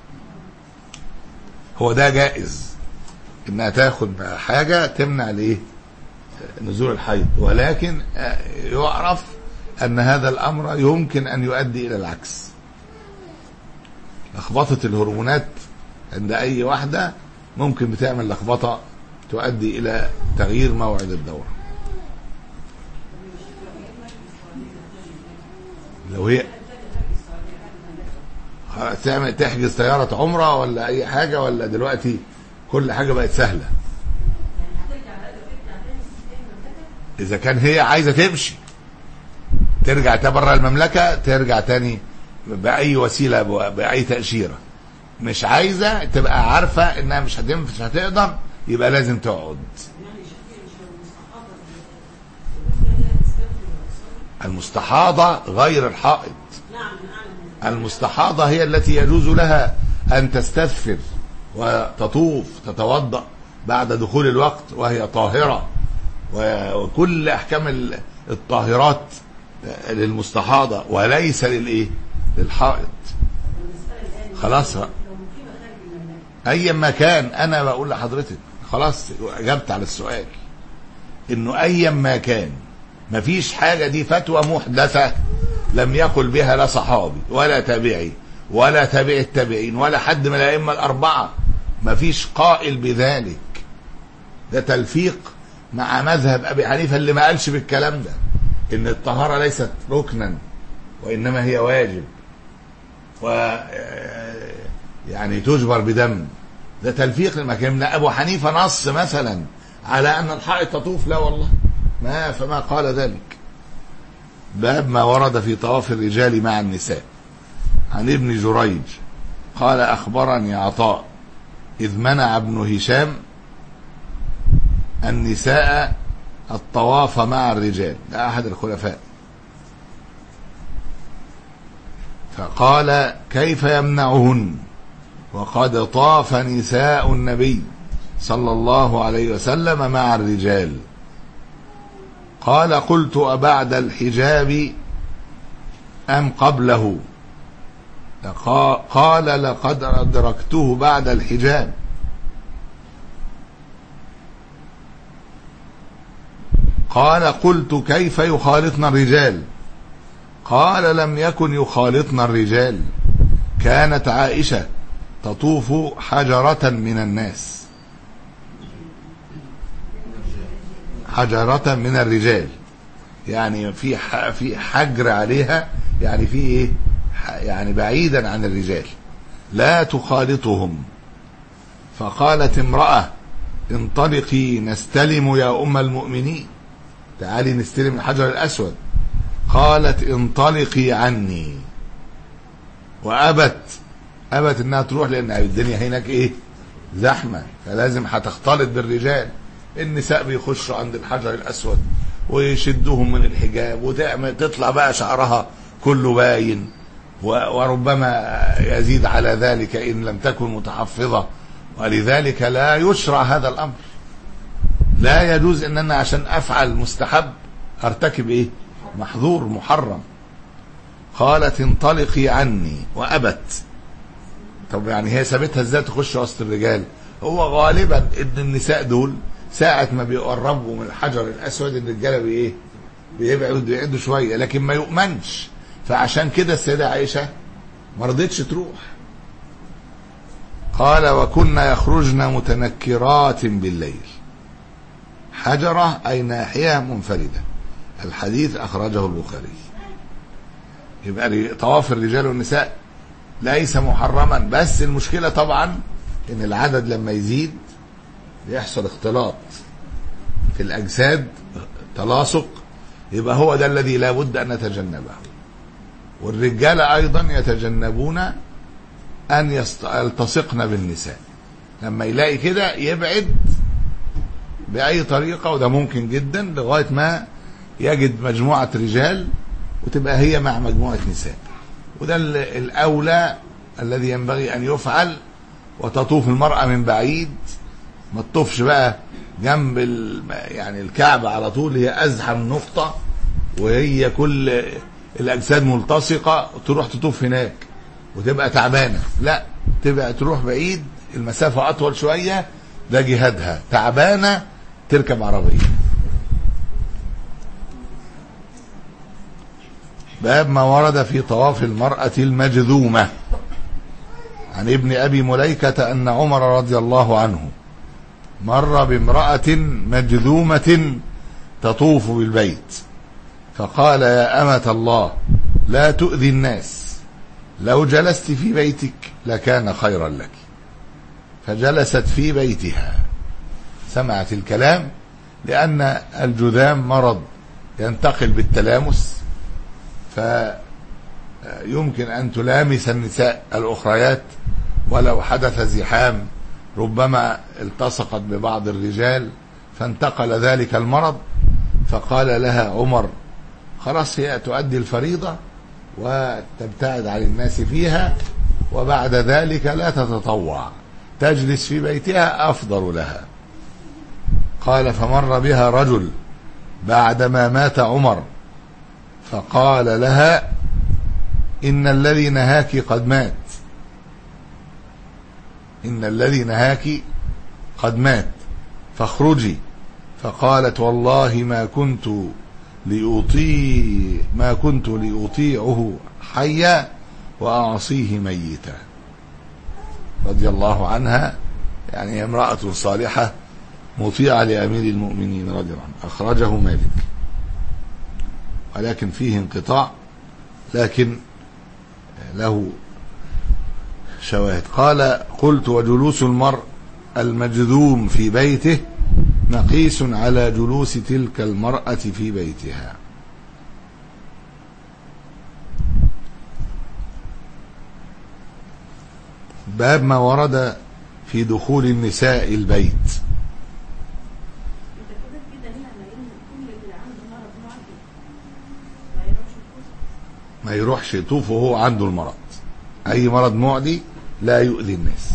هو ده جائز انها تاخد حاجة تمنع الايه نزول الحيض، ولكن يعرف ان هذا الامر يمكن ان يؤدي الى العكس. لخبطة الهرمونات عند اي واحدة ممكن بتعمل لخبطة تؤدي الى تغيير موعد الدورة. لو هي تعمل تحجز طيارة عمرة ولا اي حاجة، ولا دلوقتي كل حاجة بقت سهلة. اذا كان هي عايزة تمشي ترجع تبرع المملكة ترجع تاني بأي وسيلة بأي تأشيرة، مش عايزة تبقى عارفة انها مش هتنفع مش هتقدر يبقى لازم تقعد. المستحاضة غير الحائض. المستحاضة هي التي يجوز لها ان تستثفر وتطوف تتوضأ بعد دخول الوقت وهي طاهرة، وكل احكام الطاهرات للمستحاضة وليس للايه للحائض. خلاص اي مكان. انا بقول لحضرتك خلاص اجبت على السؤال انه اي مكان مفيش حاجة دي فتوى محدثة لم يقل بها لا صحابي ولا تابعي ولا تابع التابعين ولا حد من الائمة الاربعة، مفيش قائل بذلك. ده تلفيق مع مذهب ابي حنيفة اللي ما قالش بالكلام ده، ان الطهارة ليست ركنا وانما هي واجب و يعني تجبر بدم. ده تلفيق للمكان. ابو حنيفة نص مثلا على ان الحائض تطوف، لا والله ما فما قال ذلك. باب ما ورد في طواف الرجال مع النساء. عن ابن جريج قال اخبرني عطاء اذ منع ابن هشام النساء الطواف مع الرجال، ده احد الخلفاء، فقال كيف يمنعهن وقد طاف نساء النبي صلى الله عليه وسلم مع الرجال. قال قلت أبعد الحجاب أم قبله؟ قال لقد أدركته بعد الحجاب. قال قلت كيف يخالطن الرجال؟ قال لم يكن يخالطن الرجال، كانت عائشة تطوف حجرة من الناس، حجرة من الرجال. يعني في في حجر عليها، يعني في ايه، يعني بعيدا عن الرجال، لا تخالطهم. فقالت امرأة انطلقي نستلم يا أم المؤمنين، تعالي نستلم الحجر الأسود. قالت انطلقي عني، وأبت أبت إنها تروح، لأن الدنيا هناك إيه، زحمة، فلازم هتختلط بالرجال. النساء بيخشوا عند الحجر الأسود ويشدوهم من الحجاب، وتعمل تطلع بقى شعرها كله باين، وربما يزيد على ذلك إن لم تكن متحفظة. ولذلك لا يشرع هذا الأمر، لا يجوز إن أنا عشان أفعل مستحب أرتكب إيه، محظور محرم. قالت انطلقي عني، وأبت. طب يعني هي سابتها ازاي تخش وسط الرجال؟ هو غالبا ان النساء دول ساعة ما بيقربوا من الحجر الأسود الرجالة بايه، بيبعدوا بيعدوا شوية، لكن ما يؤمنش. فعشان كده السيدة عائشة ما رضتش تروح. قال وكنا يخرجن متنكرات بالليل. حجرة أي ناحية منفردة. الحديث أخرجه البخاري. يبقى طواف الرجال والنساء ليس محرما، بس المشكلة طبعا ان العدد لما يزيد بيحصل اختلاط في الأجساد، تلاصق، يبقى هو ده الذي لا بد أن نتجنبه. والرجال أيضا يتجنبون أن يلتصقن بالنساء، لما يلاقي كده يبعد بأي طريقة، وده ممكن جدا لغاية ما يجد مجموعة رجال وتبقى هي مع مجموعة نساء. وده الأولى الذي ينبغي أن يفعل. وتطوف المرأة من بعيد، ما تطوفش بقى جنب يعني الكعبة على طول، هي أزحم نقطة وهي كل الأجساد ملتصقة، تروح تطوف هناك وتبقى تعبانة. لا، تبقى تروح بعيد، المسافة أطول شوية، ده جهادها. تعبانة تركب عربية. باب ما ورد في طواف المرأة المجذومة. عن ابن أبي مليكة أن عمر رضي الله عنه مر بامرأة مجذومة تطوف بالبيت، فقال يا أمة الله لا تؤذي الناس، لو جلست في بيتك لكان خيرا لك. فجلست في بيتها. سمعت الكلام، لأن الجذام مرض ينتقل بالتلامس، فيمكن أن تلامس النساء الأخريات، ولو حدث زحام ربما التصقت ببعض الرجال فانتقل ذلك المرض. فقال لها عمر خلاص هي تؤدي الفريضة وتبتعد عن الناس فيها، وبعد ذلك لا تتطوع، تجلس في بيتها أفضل لها. قال فمر بها رجل بعدما مات عمر فقال لها إن الذي نهاك قد مات، إن الذي نهاك قد مات فاخرجي. فقالت والله ما كنت لأطيع ما كنت لأطيعه حيا وأعصيه ميتا. رضي الله عنها، يعني امرأة صالحة مطيعة لأمير المؤمنين رضي الله عنه. أخرجه مالك، ولكن فيه انقطاع، لكن له شواهد. قال قلت وجلوس المرء المجذوم في بيته مقيس على جلوس تلك المرأة في بيتها. باب ما ورد في دخول النساء البيت. ما يروحش يطوف وهو عنده المرض. أي مرض معدي لا يؤذي الناس.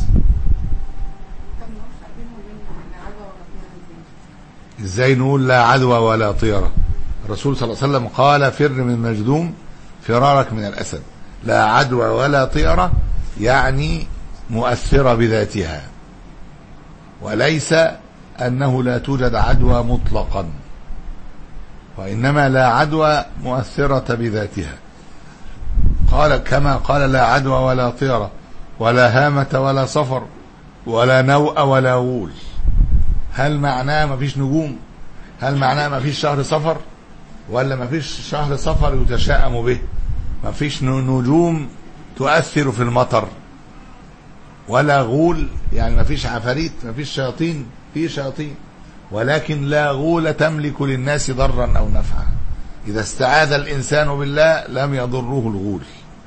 ازاي نقول لا عدوى ولا طيرة؟ الرسول صلى الله عليه وسلم قال فر من المجذوم فرارك من الأسد. لا عدوى ولا طيرة يعني مؤثرة بذاتها، وليس أنه لا توجد عدوى مطلقا، وإنما لا عدوى مؤثرة بذاتها. قال كما قال لا عدوى ولا طيرة ولا هامة ولا صفر ولا نوء ولا غول. هل معناه ما فيش نجوم؟ هل معناه ما فيش شهر صفر؟ ولا ما فيش شهر صفر يتشائم به، ما فيش نجوم تؤثر في المطر، ولا غول، يعني ما فيش عفاريت، ما فيش شياطين، في شياطين ولكن لا غول تملك للناس ضرا أو نفعا. إذا استعاذ الإنسان بالله لم يضره الغول.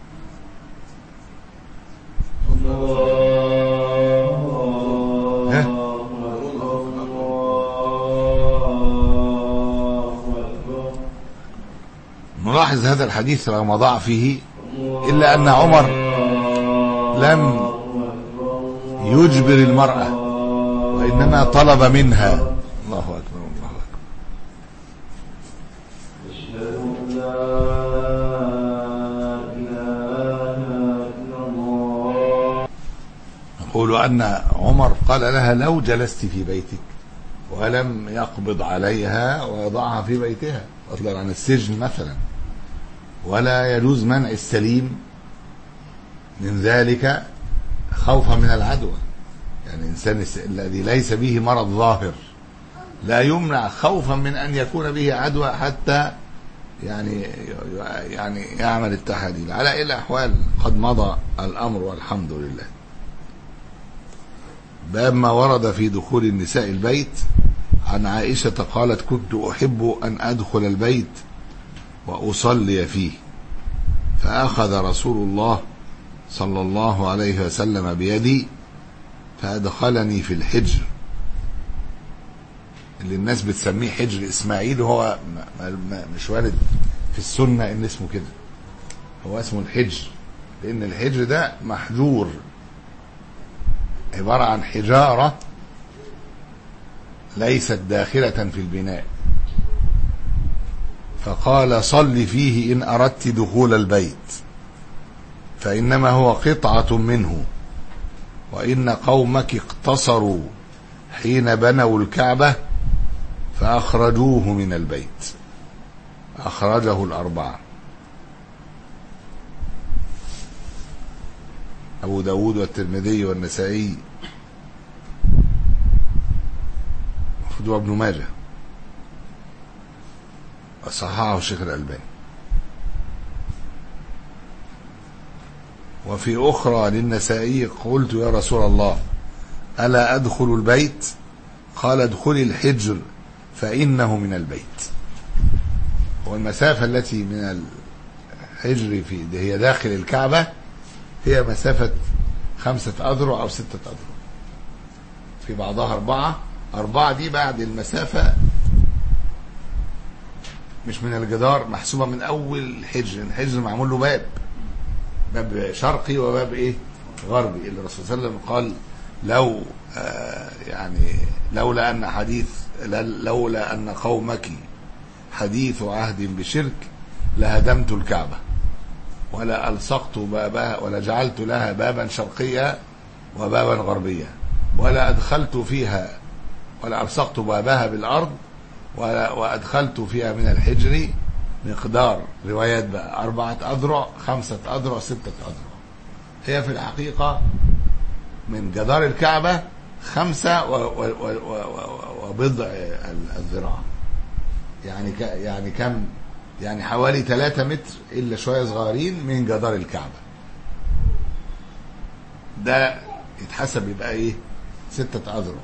نلاحظ هذا الحديث رغم ضعفه إلا أن عمر لم يجبر المرأة وإنما طلب منها. الله أكبر الله أكبر. يقول أن عمر قال لها لو جلست في بيتك ولم يقبض عليها ويضعها في بيتها، فضلا عن السجن مثلا، ولا يجوز منع السليم من ذلك خوفا من العدوى. يعني الإنسان الذي ليس به مرض ظاهر لا يمنع خوفا من أن يكون به عدوى حتى يعني يعني يعمل التحاليل. على أي الأحوال قد مضى الأمر والحمد لله. باب ما ورد في دخول النساء البيت. عن عائشة قالت كنت أحب أن أدخل البيت وأصلي فيه، فأخذ رسول الله صلى الله عليه وسلم بيدي فأدخلني في الحجر، اللي الناس بتسميه حجر إسماعيل، وهو مش وارد في السنة إن اسمه كده، هو اسمه الحجر، لأن الحجر ده محجور، عبارة عن حجارة ليست داخلة في البناء. فقال صل فيه إن أردت دخول البيت، فإنما هو قطعة منه، وإن قومك اقتصروا حين بنوا الكعبة فأخرجوه من البيت. أخرجه الأربعة، أبو داود والترمذي والنسائي وابن ماجه، صححه الشيخ الألباني. وفي أخرى للنسائي قلت يا رسول الله ألا أدخل البيت؟ قال ادخلي الحجر فإنه من البيت. والمسافة التي من الحجر في هي داخل الكعبة هي مسافة خمسة أذرع أو ستة أذرع، في بعضها أربعة. أربعة دي بعد المسافة مش من الجدار، محسوبة من أول الحجر. الحجر معمول له باب، باب شرقي وباب إيه غربي. اللي الرسول صلى الله عليه وسلم قال لو آه يعني لولا أن حديث لولا أن قومك حديث عهد بشرك لهدمت الكعبة ولا ألصقت بابها ولا جعلت لها بابا شرقيا وبابا غربيا ولا أدخلت فيها ولا ألصقت بابها بالأرض ولا وأدخلت فيها من الحجر مقدار روايات بقى أربعة أذرع خمسة أذرع ستة أذرع. هي في الحقيقة من جدار الكعبة خمسة وبضع الذراع، يعني ك يعني كم؟ يعني حوالي ثلاثة متر إلا شوية صغيرين من جدار الكعبة. ده يتحسب يبقى إيه؟ ستة أذرع،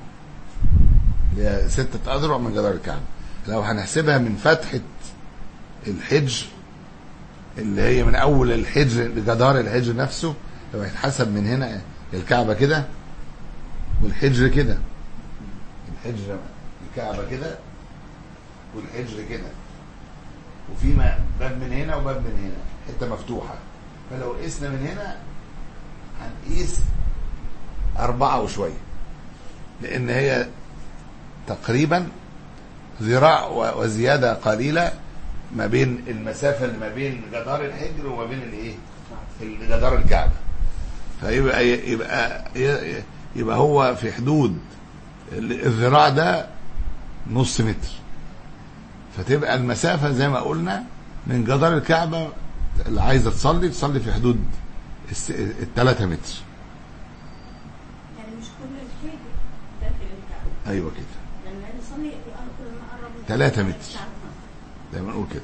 ستة أذرع من جدار الكعبة. لو هنحسبها من فتحة الحجر اللي هي من أول الحجر لجدار الحجر نفسه، لو هيتحسب من هنا الكعبة كده والحجر كده، الحجر الكعبة كده والحجر كده، وفي باب من هنا وباب من هنا، حتة مفتوحة. فلو قسنا من هنا هنقيس أربعة وشوية، لأن هي تقريبا ذراع وزيادة قليلة ما بين المسافة اللي ما بين جدار الحجر وما بين الايه جدار الكعبة. فيبقى يبقى يبقى هو في حدود الذراع ده نص متر، فتبقى المسافة زي ما قلنا من جدار الكعبة اللي عايزة تصلي تصلي في حدود الثلاثة متر. يعني مش كل الحجر داخل الكعبة. ايوه كده. لما نصلي كل ما قرب ثلاثة متر زي ما نقول كده،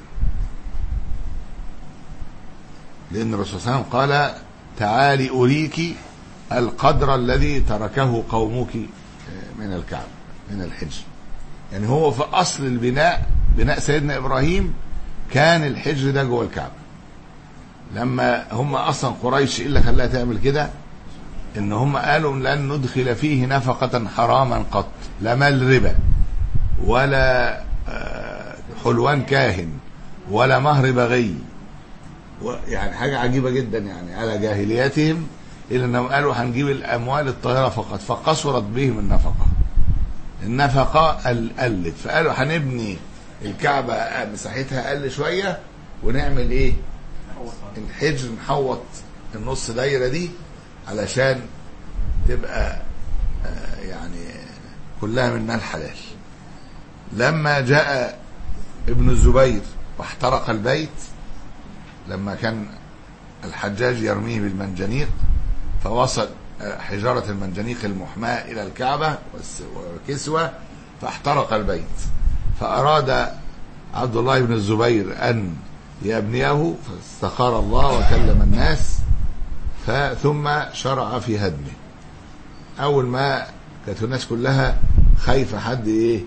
لأن الرسول صلى الله عليه وسلم قال تعالي أريك القدر الذي تركه قومك من الكعبة من الحجر. يعني هو في أصل البناء، بناء سيدنا إبراهيم، كان الحجر ده جوه الكعبة. لما هم أصلا قريش إيه اللي خلاها تعمل كده؟ إن هم قالوا لن ندخل فيه نفقة حراما قط، لا مال ربا ولا حلوان كاهن ولا مهر بغي، يعني حاجة عجيبة جدا يعني على جاهلياتهم، إلا أنهم قالوا هنجيب الأموال الطاهرة فقط، فقصرت بهم النفقة. النفقة قلت، فقالوا هنبني الكعبة مساحتها أقل شوية ونعمل إيه؟ الحجر نحوط النص دايرة دي علشان تبقى يعني كلها منها الحلال. لما جاء ابن الزبير واحترق البيت، لما كان الحجاج يرميه بالمنجنيق، فوصل حجارة المنجنيق المحماة إلى الكعبة وكسوة فاحترق البيت، فأراد عبد الله بن الزبير أن يبنيه، فاستخار الله وكلم الناس، ثم شرع في هدمه. أول ما كانت الناس كلها خايفة حد إيه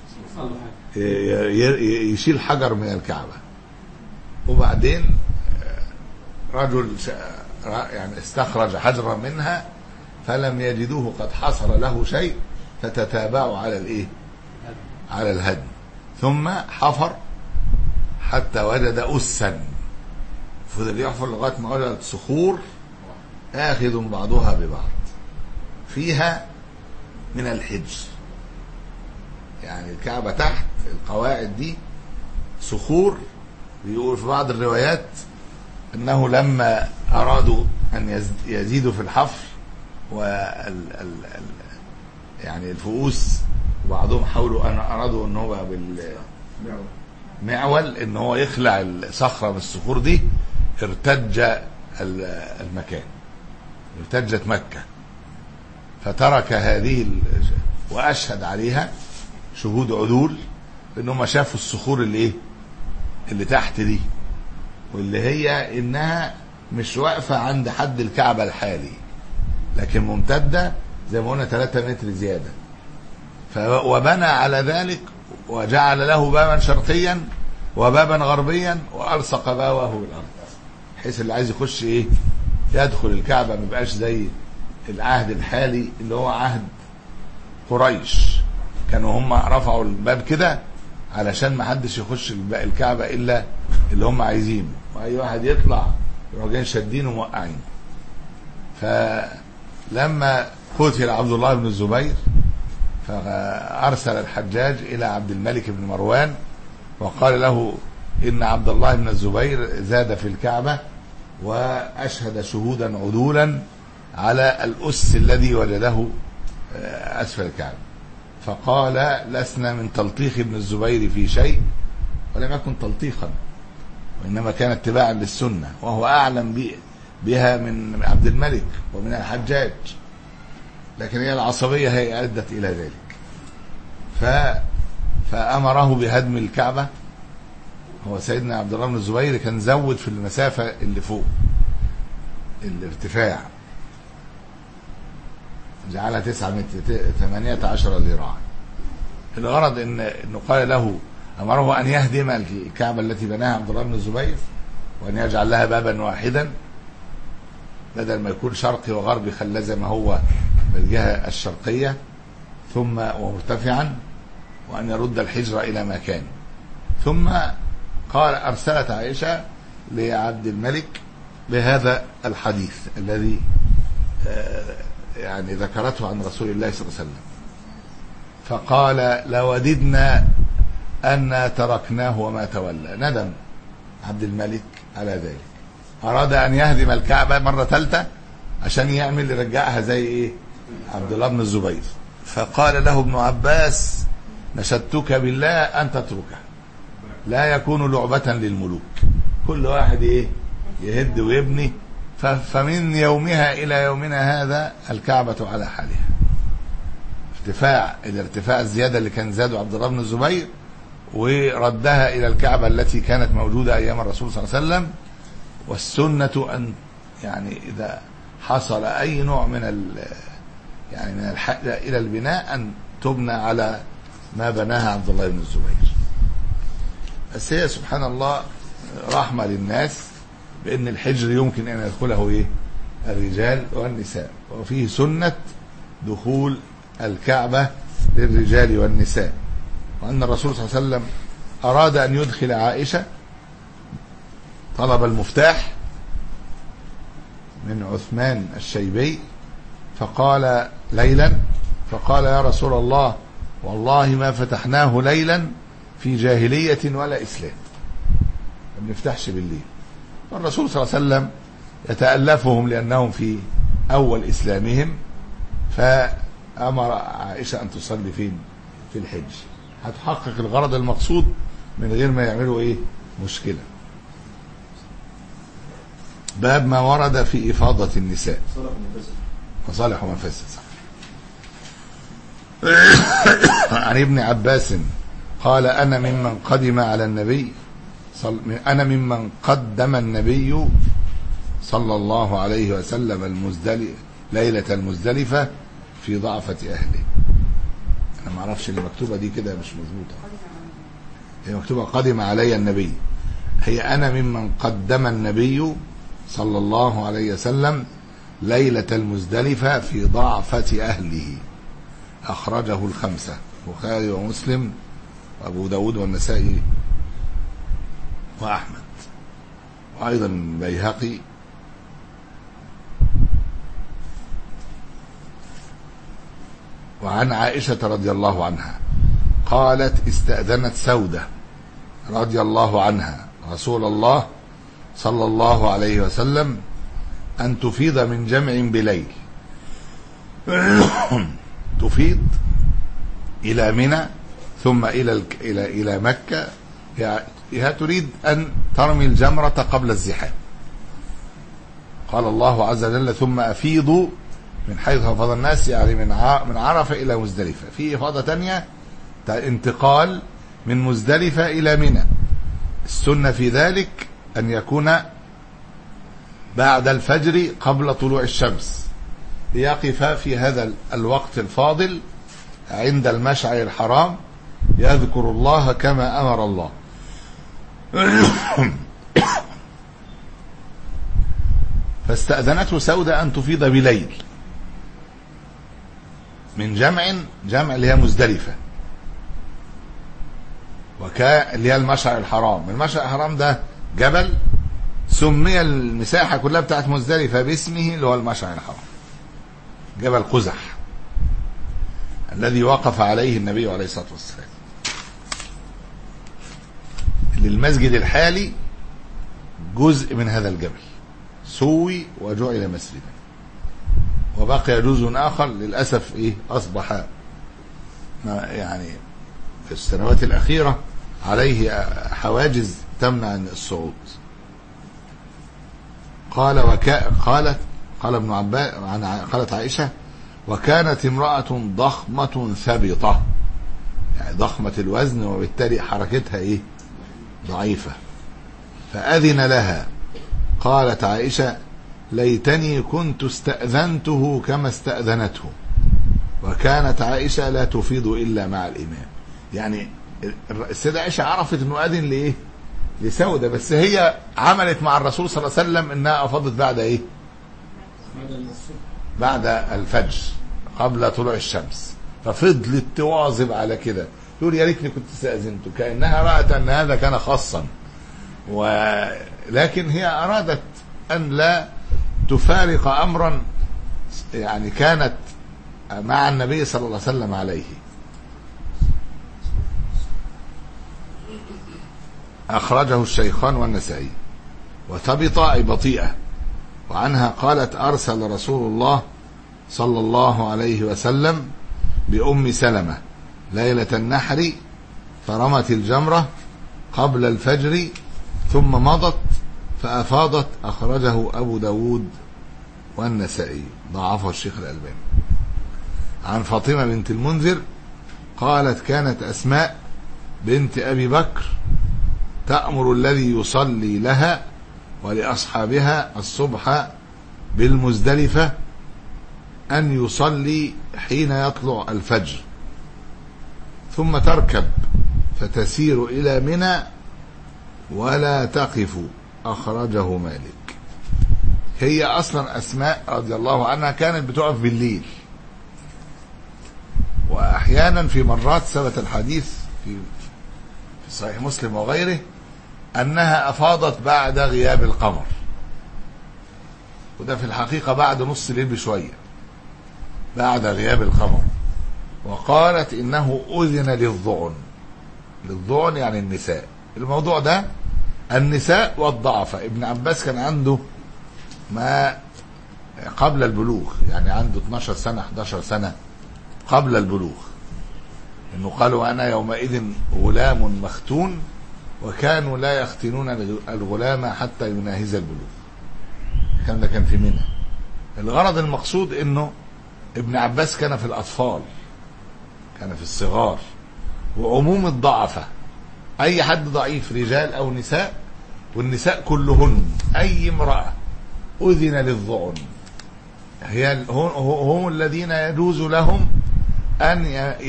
يشيل حجر من الكعبة، وبعدين رجل يعني استخرج حجرا منها فلم يجدوه قد حصل له شيء، فتتابعوا على الايه على الهدم، ثم حفر حتى وجد أسا، فضل يحفر لغاية ما وجد صخور آخذ بعضها ببعض فيها من الحجر. يعني الكعبة تحت القواعد دي صخور. بيقول في بعض الروايات انه لما ارادوا ان يزيدوا في الحفر وال ال يعني الفؤوس، وبعضهم حاولوا ان ارادوا ان هو بالمعول ان هو يخلع الصخرة من الصخور دي، ارتج المكان، ارتجت مكة، فترك هذه واشهد عليها شهود عدول انهم شافوا الصخور اللي ايه اللي تحت دي، واللي هي انها مش واقفة عند حد الكعبة الحالي، لكن ممتدة زي ما قلنا ثلاثة متر زيادة. وبنى على ذلك وجعل له بابا شرقيا وبابا غربيا والصق بابه بالارض، بحيث اللي عايز يخش ايه يدخل الكعبة ما يبقاش زي العهد الحالي اللي هو عهد قريش، كانوا هم رفعوا الباب كده علشان ما حدش يخش الكعبة الا اللي هم عايزينه، واي واحد يطلع يروحوا جايين شادين وموقعين. فلما قتل عبد الله بن الزبير فارسل الحجاج الى عبد الملك بن مروان وقال له ان عبد الله بن الزبير زاد في الكعبة واشهد شهودا عدولا على الأس الذي وجده اسفل الكعبة. فقال لسنا من تلطيخ ابن الزبير في شيء، ولم يكن تلطيخا وإنما كان اتباعا للسنة، وهو أعلم بها من عبد الملك ومن الحجاج، لكن هي العصبية هي أدت إلى ذلك. ف... فأمره بهدم الكعبة. هو سيدنا عبد الله بن الزبير كان زود في المسافة اللي فوق الارتفاع، جعلها تسعة متر ثمانية عشر ذراعا. الغرض إن إنه قال له أمره أن يهدم الكعبة التي بناها عبد الله بن الزبير وأن يجعل لها بابا واحدا، بدل ما يكون شرقي وغربي خلاه زي ما هو بالجهة الشرقية ثم ومرتفعا، وأن يرد الحجر إلى ما كان. ثم قال أرسلت عائشة لعبد الملك بهذا الحديث الذي يعني ذكرته عن رسول الله صلى الله عليه وسلم، فقال لوددنا أن تركناه وما تولى. ندم عبد الملك على ذلك، أراد أن يهدم الكعبة مرة ثالثة عشان يعمل يرجعها زي إيه عبد الله بن الزبير. فقال له ابن عباس نشدتك بالله أن تتركه، لا يكون لعبة للملوك، كل واحد إيه يهد ويبني. فمن يومها إلى يومنا هذا الكعبة على حالها، ارتفاع الارتفاع الزيادة اللي كان زاده عبد الله بن الزبير وردها إلى الكعبة التي كانت موجودة أيام الرسول صلى الله عليه وسلم. والسنة أن يعني إذا حصل أي نوع من ال يعني من الحاجة إلى البناء أن تبنى على ما بناها عبد الله بن الزبير. بس هي سبحان الله رحمة للناس بأن الحجر يمكن أن يدخله إيه؟ الرجال والنساء، وفيه سنة دخول الكعبة للرجال والنساء. وأن الرسول صلى الله عليه وسلم أراد أن يدخل عائشة، طلب المفتاح من عثمان الشيبي فقال ليلا، فقال يا رسول الله والله ما فتحناه ليلا في جاهلية ولا إسلام، ما بنفتحش بالليل. والرسول صلى الله عليه وسلم يتألفهم لأنهم في أول إسلامهم، فأمر عائشة أن تصلي فين؟ في الحج، هتحقق الغرض المقصود من غير ما يعملوا إيه؟ مشكلة. باب ما ورد في إفاضة النساء وصالح ومفسد. عن ابن عباس قال أنا ممن قدم على النبي صل... أنا ممن قدم النبي صلى الله عليه وسلم المزدلف ليلة المزدلفة في ضعفة أهله. أنا ما أعرفش اللي مكتوبة دي كده مش مظبوطة، هي مكتوبة قدم علي النبي، هي أنا ممن قدم النبي صلى الله عليه وسلم ليلة المزدلفة في ضعفة أهله. أخرجه الخمسة، البخاري ومسلم وأبو داود والنسائي وأحمد، وأيضا البيهقي. وعن عائشة رضي الله عنها قالت استأذنت سودة رضي الله عنها رسول الله صلى الله عليه وسلم أن تفيض من جمع بليل، تفيض إلى منى ثم إلى إلى إلى مكة، هي تريد أن ترمي الجمرة قبل الزحام. قال الله عز وجل ثم أفيضوا من حيث أفاض الناس، يعني من من عرفة إلى مزدلفة. في إفاضة تانية انتقال من مزدلفة إلى منى، السنة في ذلك أن يكون بعد الفجر قبل طلوع الشمس، ليقف في هذا الوقت الفاضل عند المشعر الحرام يذكر الله كما أمر الله. فاستأذنته سودة أن تفيض بليل من جمع، جمع اللي هي مزدلفة، وكا اللي هي المشعر الحرام. المشعر الحرام ده جبل سمي المساحة كلها بتاعت مزدلفة باسمه اللي هو المشعر الحرام، جبل قزح الذي وقف عليه النبي عليه الصلاة والسلام. للمسجد الحالي جزء من هذا الجبل سوي وجعل مسجدا، وبقي جزء آخر للأسف إيه أصبح يعني في السنوات الأخيرة عليه حواجز تمنع الصعود. قال وكا قالت قال ابن عباس عن قالت عائشة وكانت امرأة ضخمة ثبطة، يعني ضخمة الوزن وبالتالي حركتها إيه ضعيفة، فأذن لها. قالت عائشة ليتني كنت استأذنته كما استأذنته. وكانت عائشة لا تفيض إلا مع الإمام، يعني السيدة عائشة عرفت أنه أذن لإيه لسودة، بس هي عملت مع الرسول صلى الله عليه وسلم أنها أفضت بعد إيه بعد الفجر قبل طلوع الشمس، ففضلت تواظب على كده تقول يا ريتني كنت استأذنته، كأنها رأت أن هذا كان خاصا، ولكن هي أرادت أن لا تفارق أمرا يعني كانت مع النبي صلى الله عليه وسلم عليه. أخرجه الشيخان والنسائي. وثبط أي بطيئة. وعنها قالت أرسل رسول الله صلى الله عليه وسلم بأم سلمة ليلة النحر فرمت الجمرة قبل الفجر ثم مضت فأفاضت. أخرجه أبو داود والنسائي، ضعفه الشيخ الألباني. عن فاطمة بنت المنذر قالت كانت أسماء بنت أبي بكر تأمر الذي يصلي لها ولأصحابها الصبح بالمزدلفة أن يصلي حين يطلع الفجر، ثم تركب فتسير إلى منى ولا تقف. أخرجه مالك. هي أصلا أسماء رضي الله عنها كانت بتقف بالليل، وأحيانا في مرات ثبت الحديث في صحيح مسلم وغيره أنها أفاضت بعد غياب القمر، وده في الحقيقة بعد نص الليل بشوية، بعد غياب القمر. وقالت إنه أذن للضعن، للضعن يعني النساء. الموضوع ده النساء والضعفاء. ابن عباس كان عنده ما قبل البلوغ، يعني عنده اثناشر سنة احداشر سنة قبل البلوغ، إنه قالوا أنا يومئذ غلام مختون، وكانوا لا يختنون الغلام حتى يناهز البلوغ. كان ده كان في منى. الغرض المقصود إنه ابن عباس كان في الأطفال، كان في الصغار. وعموم الضعفة أي حد ضعيف، رجال أو نساء، والنساء كلهن أي امرأة أذن للضعن، هي هم الذين يجوز لهم أن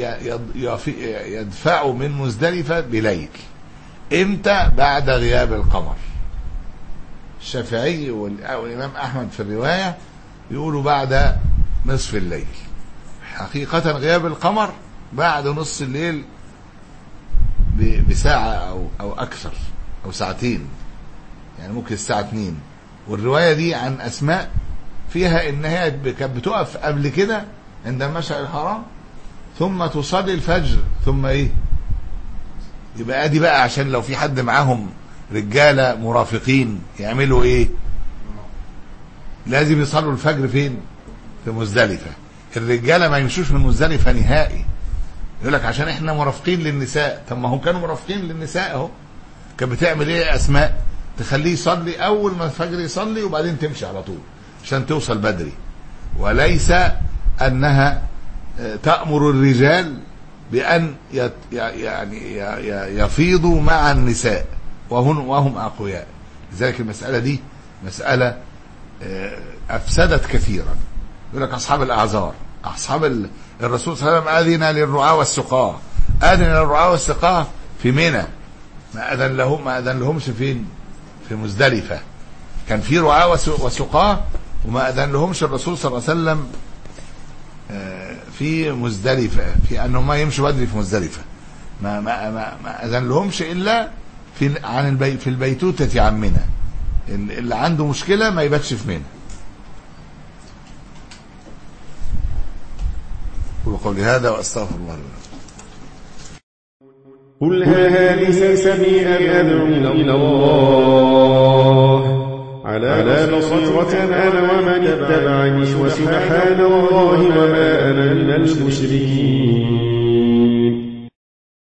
يدفعوا من مزدلفة بليل. إمتى؟ بعد غياب القمر. الشافعي والإمام أحمد في الرواية يقولوا بعد نصف الليل. حقيقة غياب القمر بعد نصف الليل بساعة أو أو أكثر، أو ساعتين، يعني ممكن الساعة اتنين. والرواية دي عن أسماء فيها إنها كانت بتقف قبل كده عند المشعر الحرام، ثم تصلي الفجر، ثم إيه؟ يبقى دي بقى عشان لو في حد معاهم رجالة مرافقين يعملوا إيه؟ لازم يصلوا الفجر فين؟ في مزدلفة. الرجالة ما يمشوش من مزدلفة نهائي. يقول لك عشان احنا مرافقين للنساء. طب ما هم كانوا مرافقين للنساء اهو. كانت بتعمل ايه أسماء؟ تخليه يصلي أول ما الفجر يصلي وبعدين تمشي على طول عشان توصل بدري، وليس أنها تأمر الرجال بأن يعني يفيضوا مع النساء وهم وهم أقوياء. لذلك المسألة دي مسألة أفسدت كثيرا. يقول لك أصحاب الأعذار، أصحاب الرسول صلى الله عليه وسلم أذن للرعاة والسقاة، أذن للرعاة والسقاة في منى، ما أذن لهم ما أذن لهمش فين؟ في مزدلفة. كان في رعاة وسقاة وما أذن لهمش الرسول صلى الله عليه وسلم في مزدلفة، في أنهم ما يمشوا بدري في مزدلفة. ما ما ما, ما أذن لهمش إلا في عن البي في البيتوتة عن منى. اللي عنده مشكلة ما يباتش في منى. وقولي هذا وأستغفر الله لنا. قل هذه سبيل أدعو إلى الله على بصيرة أنا ومن اتبعني وسبحان الله وما أنا من المشركين.